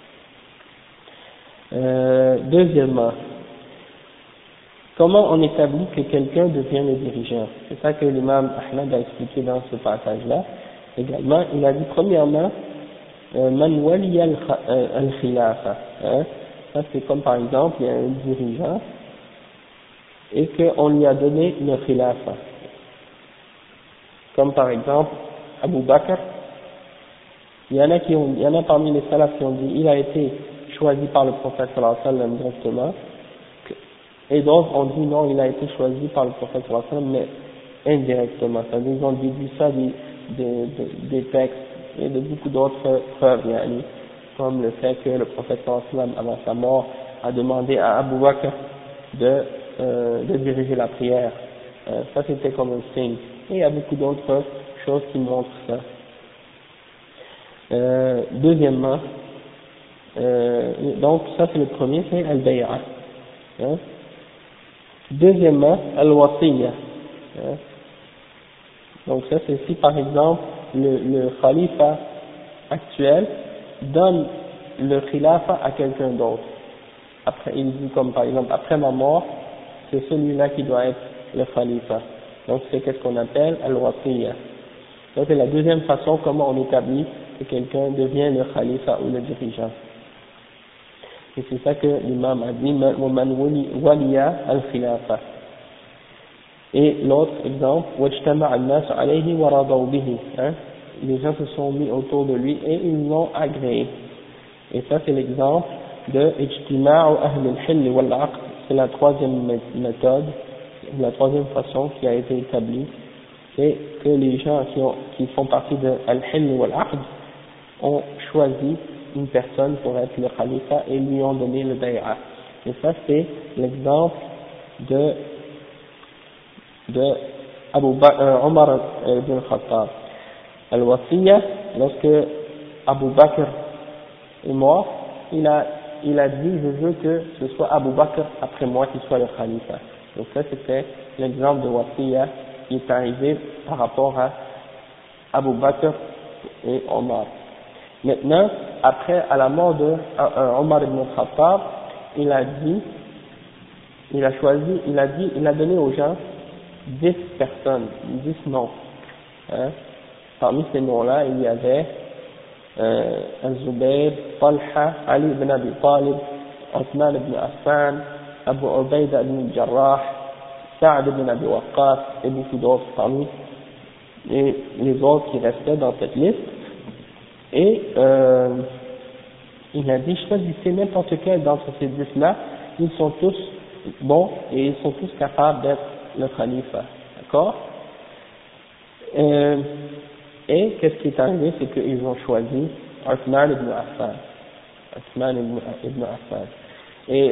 Deuxièmement, comment on établit que quelqu'un devient le dirigeant? C'est ça que l'imam Ahmad a expliqué dans ce passage-là. Également, il a dit premièrement, man waliya al-khilafa. Ça c'est comme par exemple, il y a un dirigeant et qu'on lui a donné le khilafa. Comme par exemple, Abu Bakr, il y en a parmi les salafs qui ont dit, il a été choisi par le prophète sallallahu alayhi wa sallam directement, et d'autres ont dit non, il a été choisi par le prophète sallallahu alayhi wa sallam, mais indirectement. C'est-à-dire, ils ont déduit ça des textes et de beaucoup d'autres preuves, comme le fait que le prophète sallallahu alayhi wa sallam, avant sa mort, a demandé à Abu Bakr de diriger la prière. Ça c'était comme un signe. Et il y a beaucoup d'autres choses qui montrent ça. Deuxièmement, donc ça c'est le premier, c'est al-bay'a. Deuxièmement, al-wasiyya. Donc ça c'est si par exemple le khalifa actuel donne le khilafa à quelqu'un d'autre. Après, il dit comme par exemple, après ma mort, c'est celui-là qui doit être le khalifa. Donc c'est qu'est-ce qu'on appelle al-wasiyya. Donc c'est la deuxième façon comment on établit que quelqu'un devient le khalifa ou le dirigeant. Et c'est ça que l'imam a dit, man waliya al-khilafa. Et l'autre exemple, wajtama al-nas alayhi wa radaw bihi. Les gens se sont mis autour de lui et ils l'ont agréé. Et ça c'est l'exemple de ijtima'u ahl al-hill wal 'aqd. C'est la troisième méthode, la troisième façon qui a été établie, c'est que les gens qui font partie de al-hill wal 'aqd ont choisi une personne pour être le khalifa et lui ont donné le bay'a. Et ça c'est l'exemple de Omar ibn Khattab. Al-Wasiyya, lorsque Abu Bakr est mort, il a dit je veux que ce soit Abu Bakr après moi qui soit le khalifa. Donc ça c'était l'exemple de wasiya qui est arrivé par rapport à Abu Bakr et Omar. Maintenant, après, à la mort de Omar ibn Khattab, il a donné aux gens 10 personnes, 10 noms. Hein. Parmi ces noms-là, il y avait Al-Zubayr, Talha, Ali ibn Abi Talib, Othman ibn Affan, Abu Ubaida ibn Jarrah, Sa'd ibn Abi Waqqas et beaucoup d'autres parmi les autres qui restaient dans cette liste. Et il a dit, choisissez n'importe quel d'entre ces 10-là, ils sont tous bons et ils sont tous capables d'être le khalifa. D'accord? Et qu'est-ce qui est arrivé, c'est qu'ils ont choisi Othman ibn Affan. Othman ibn Affan. Et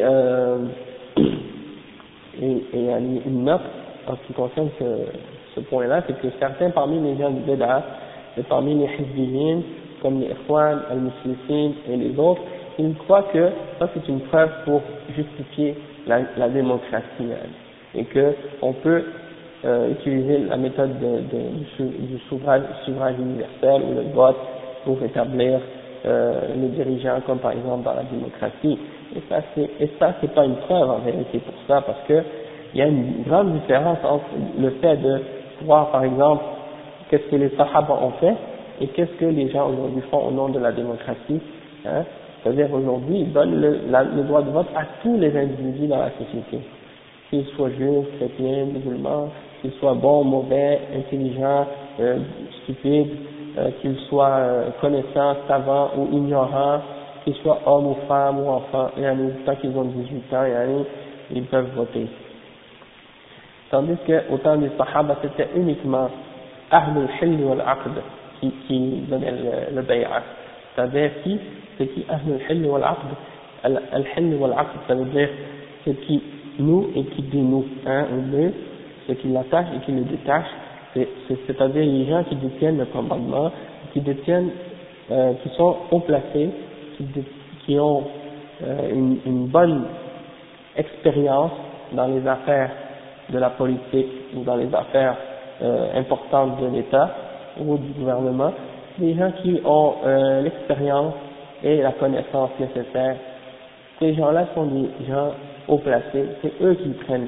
il y a une note en ce qui concerne ce point-là, c'est que certains parmi les gens du Bid'a, et parmi les Hizbiyin, comme les Ikhwan, Al-Muslimin et les autres, ils croient que ça c'est une preuve pour justifier la démocratie, et que on peut utiliser la méthode du suffrage universel ou le vote pour établir les dirigeants, comme par exemple dans la démocratie. Et ça c'est pas une preuve en vérité pour ça, parce que il y a une grande différence entre le fait de voir par exemple qu'est-ce que les Sahaba ont fait et qu'est-ce que les gens aujourd'hui font au nom de la démocratie. Hein. C'est-à-dire aujourd'hui ils donnent le droit de vote à tous les individus dans la société, qu'ils soient juifs, chrétiens, musulmans, qu'ils soient bons, mauvais, intelligents, stupides, qu'ils soient connaissants, savants ou ignorants, qu'ils soient hommes ou femmes ou enfants, et tant qu'ils ont 18 ans, ils peuvent voter. Tandis qu'au temps des Sahaba, c'était uniquement Ahlul Hill wal Aqd qui donnait le bay'a. C'est-à-dire c'est qui Ahlul Hill wal Aqd? Al-Hill wal Aqd, ça veut dire ce qui noue et qui dénoue, hein, ou deux, ce qui l'attache et qui le détache, c'est-à-dire les gens qui détiennent le commandement, qui sont haut placés, qui ont une bonne expérience dans les affaires de la politique ou dans les affaires importantes de l'État ou du gouvernement, des gens qui ont l'expérience et la connaissance nécessaire. Ces gens-là sont des gens haut placés, c'est eux qui prennent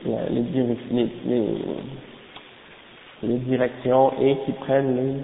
les directions et qui prennent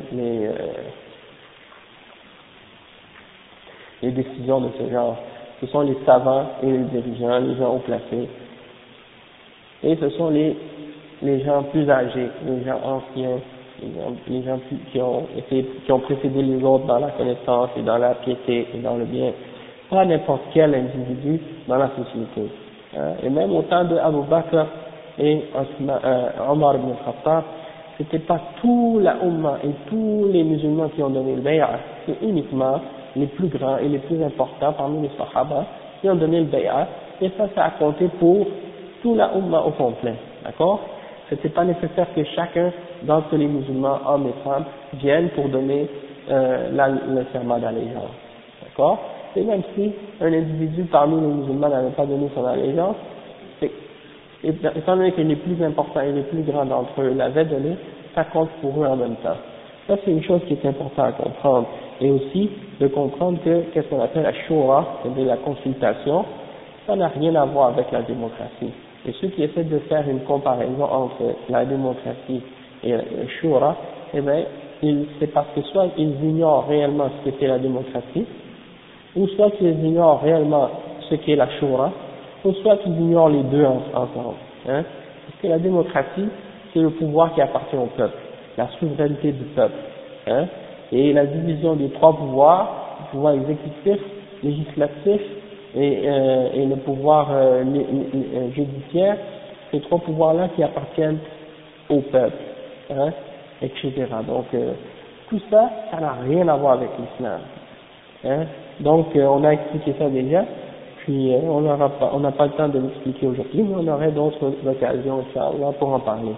les décisions de ce genre. Ce sont les savants et les dirigeants, les gens haut placés. Et ce sont les gens plus âgés, les gens anciens, les gens qui ont précédé les autres dans la connaissance et dans la piété et dans le bien. Pas n'importe quel individu dans la société. Et même au temps de Abu Bakr et Omar ibn Khattab, c'était pas tout la Ummah et tous les musulmans qui ont donné le bay'a, c'est uniquement les plus grands et les plus importants parmi les Sahaba qui ont donné le bay'a, et ça a compté pour tout la Ummah au complet, d'accord? C'était pas nécessaire que chacun d'entre les musulmans, hommes et femmes, viennent pour donner le serment d'allégeance, d'accord? Et même si un individu parmi les musulmans n'avait pas donné son allégeance, étant donné que les plus importants et les plus grands d'entre eux l'avaient donné, ça compte pour eux en même temps. Ça c'est une chose qui est importante à comprendre. Et aussi de comprendre que qu'est-ce qu'on appelle la shura, c'est-à-dire la consultation, ça n'a rien à voir avec la démocratie. Et ceux qui essaient de faire une comparaison entre la démocratie et la shura, eh bien, c'est parce que soit ils ignorent réellement ce que c'est la démocratie, ou soit qu'ils ignorent réellement ce qu'est la shura, ou soit qu'ils ignorent les deux ensemble. Hein? Parce que la démocratie, c'est le pouvoir qui appartient au peuple, la souveraineté du peuple. Hein? Et la division des trois pouvoirs, le pouvoir exécutif, législatif et le pouvoir judiciaire, ces trois pouvoirs-là qui appartiennent au peuple, hein, etc. Donc tout ça, ça n'a rien à voir avec l'islam. Hein. Donc on a expliqué ça déjà, puis on n'a pas le temps de l'expliquer aujourd'hui, mais on aurait d'autres occasions, Inch'Allah, pour en parler.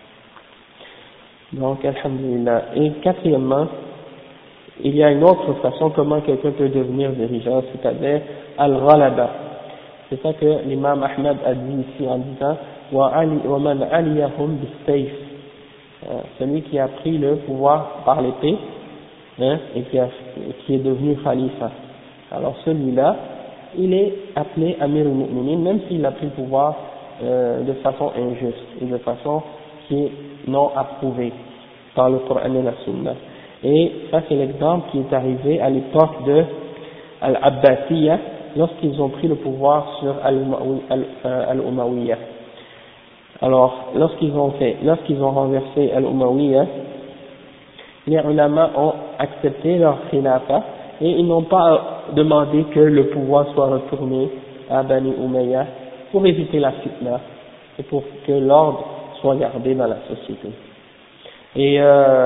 Donc, alhamdulillah. Et quatrièmement, il y a une autre façon comment quelqu'un peut devenir dirigeant, c'est-à-dire al-ghalaba. C'est ça que l'imam Ahmed a dit ici en disant وَمَنْ عَلِيَهُمْ بِالسَّيْفِ, celui qui a pris le pouvoir par l'épée, et qui est devenu khalifa. Alors celui-là, il est appelé Amir al-Mu'minin, même s'il a pris le pouvoir de façon injuste et de façon qui est non approuvée par le Coran et la Sunna. Et ça c'est l'exemple qui est arrivé à l'époque de Al-Abbasiyya, lorsqu'ils ont pris le pouvoir sur Al-Umayyah. Alors lorsqu'ils ont renversé Al-Umayyah, les ulama ont accepté leur khilafa et ils n'ont pas demandé que le pouvoir soit retourné à Bani Umayyah pour éviter la fitna et pour que l'ordre soit gardé dans la société. Et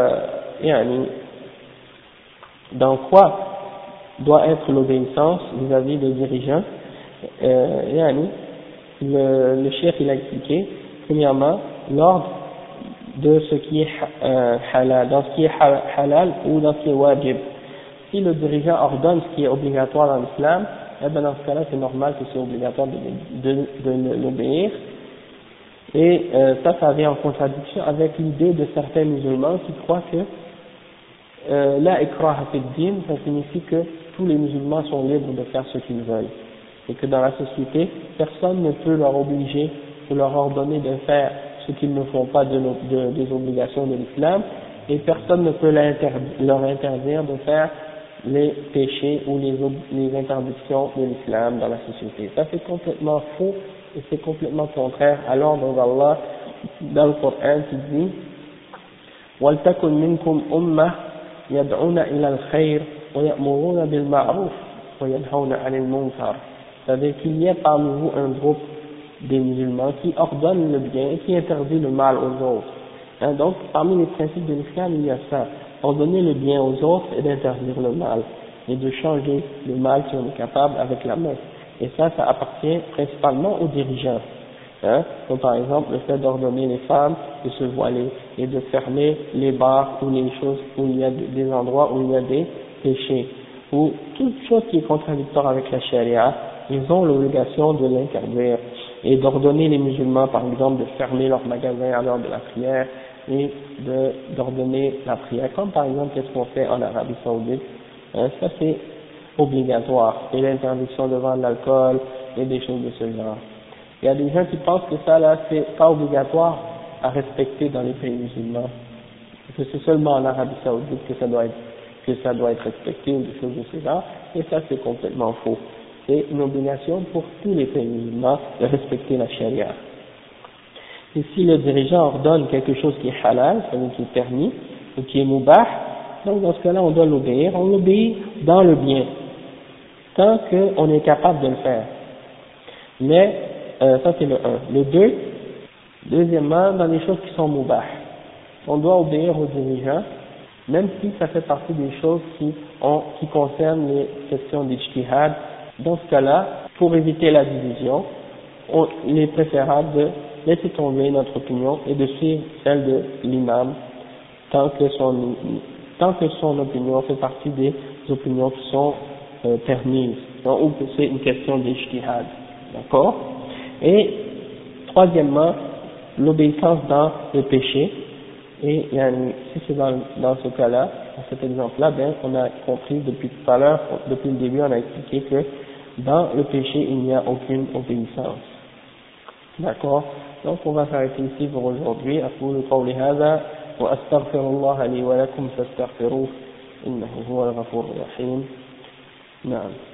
dans quoi doit être l'obéissance vis-à-vis des dirigeants? Le cheikh il a expliqué, premièrement, l'ordre de ce qui est halal, dans ce qui est halal ou dans ce qui est wajib. Si le dirigeant ordonne ce qui est obligatoire dans l'islam, eh bien dans ce cas-là c'est normal que c'est obligatoire de l'obéir. Et ça vient en contradiction avec l'idée de certains musulmans qui croient que la ikraha fi din, ça signifie que tous les musulmans sont libres de faire ce qu'ils veulent. Et que dans la société, personne ne peut leur obliger ou leur ordonner de faire ce qu'ils ne font pas des obligations de l'islam, et personne ne peut leur interdire de faire les péchés ou les interdictions de l'islam dans la société. Ça c'est complètement faux et c'est complètement contraire à l'ordre d'Allah dans le Coran qui dit وَلْتَكُنْ مِنْكُمْ أُمَّةٌ يَدْعُونَ إِلَى الْخَيْرِ وَيَأْمُرُونَ بِالْمَعْرُوفِ وَيَنْهَوْنَ عَنِ الْمُنكَرِ. C'est-à-dire qu'il y ait parmi vous un groupe des musulmans qui ordonnent le bien et qui interdit le mal aux autres. Donc parmi les principes de l'islam il y a ça, ordonner le bien aux autres et d'interdire le mal, et de changer le mal si on est capable avec la main. Et ça appartient principalement aux dirigeants, comme par exemple le fait d'ordonner les femmes de se voiler et de fermer les bars ou les choses où il y a des endroits où il y a des péchés, ou toute chose qui est contradictoire avec la charia, ils ont l'obligation de l'interdire, et d'ordonner les musulmans par exemple de fermer leurs magasins à l'heure de la prière et d'ordonner la prière, comme par exemple qu'est-ce qu'on fait en Arabie Saoudite, ça c'est obligatoire, et l'interdiction de vendre l'alcool et des choses de ce genre. Il y a des gens qui pensent que ça là c'est pas obligatoire à respecter dans les pays musulmans, que c'est seulement en Arabie Saoudite que ça doit être respecté ou des choses de ce genre, et ça c'est complètement faux. C'est une obligation pour tous les pays musulmans de respecter la charia. Et si le dirigeant ordonne quelque chose qui est halal, c'est-à-dire qui est permis, ou qui est mubah, donc dans ce cas-là on doit l'obéir, on l'obéit dans le bien, tant qu'on est capable de le faire. Mais, ça c'est le 1. Le 2, deuxièmement, dans les choses qui sont mubah, on doit obéir aux dirigeants, même si ça fait partie des choses qui concernent les questions d'ijtihad. Dans ce cas-là, pour éviter la division, il est préférable de laisser tomber notre opinion et de suivre celle de l'imam, tant que son opinion fait partie des opinions qui sont permises, ou que c'est une question d'ijtihad. D'accord? Et troisièmement, l'obéissance dans le péché. Et si c'est dans ce cas-là, dans cet exemple-là, ben on a compris depuis tout à l'heure, depuis le début, on a expliqué que dans le péché, il n'y a aucune obéissance. D'accord? Donc on va s'arrêter ici pour aujourd'hui. أقول قولي هذا وأستغفر الله لي ولكم فاستغفروه إنه هو الغفور الرحيم. نعم.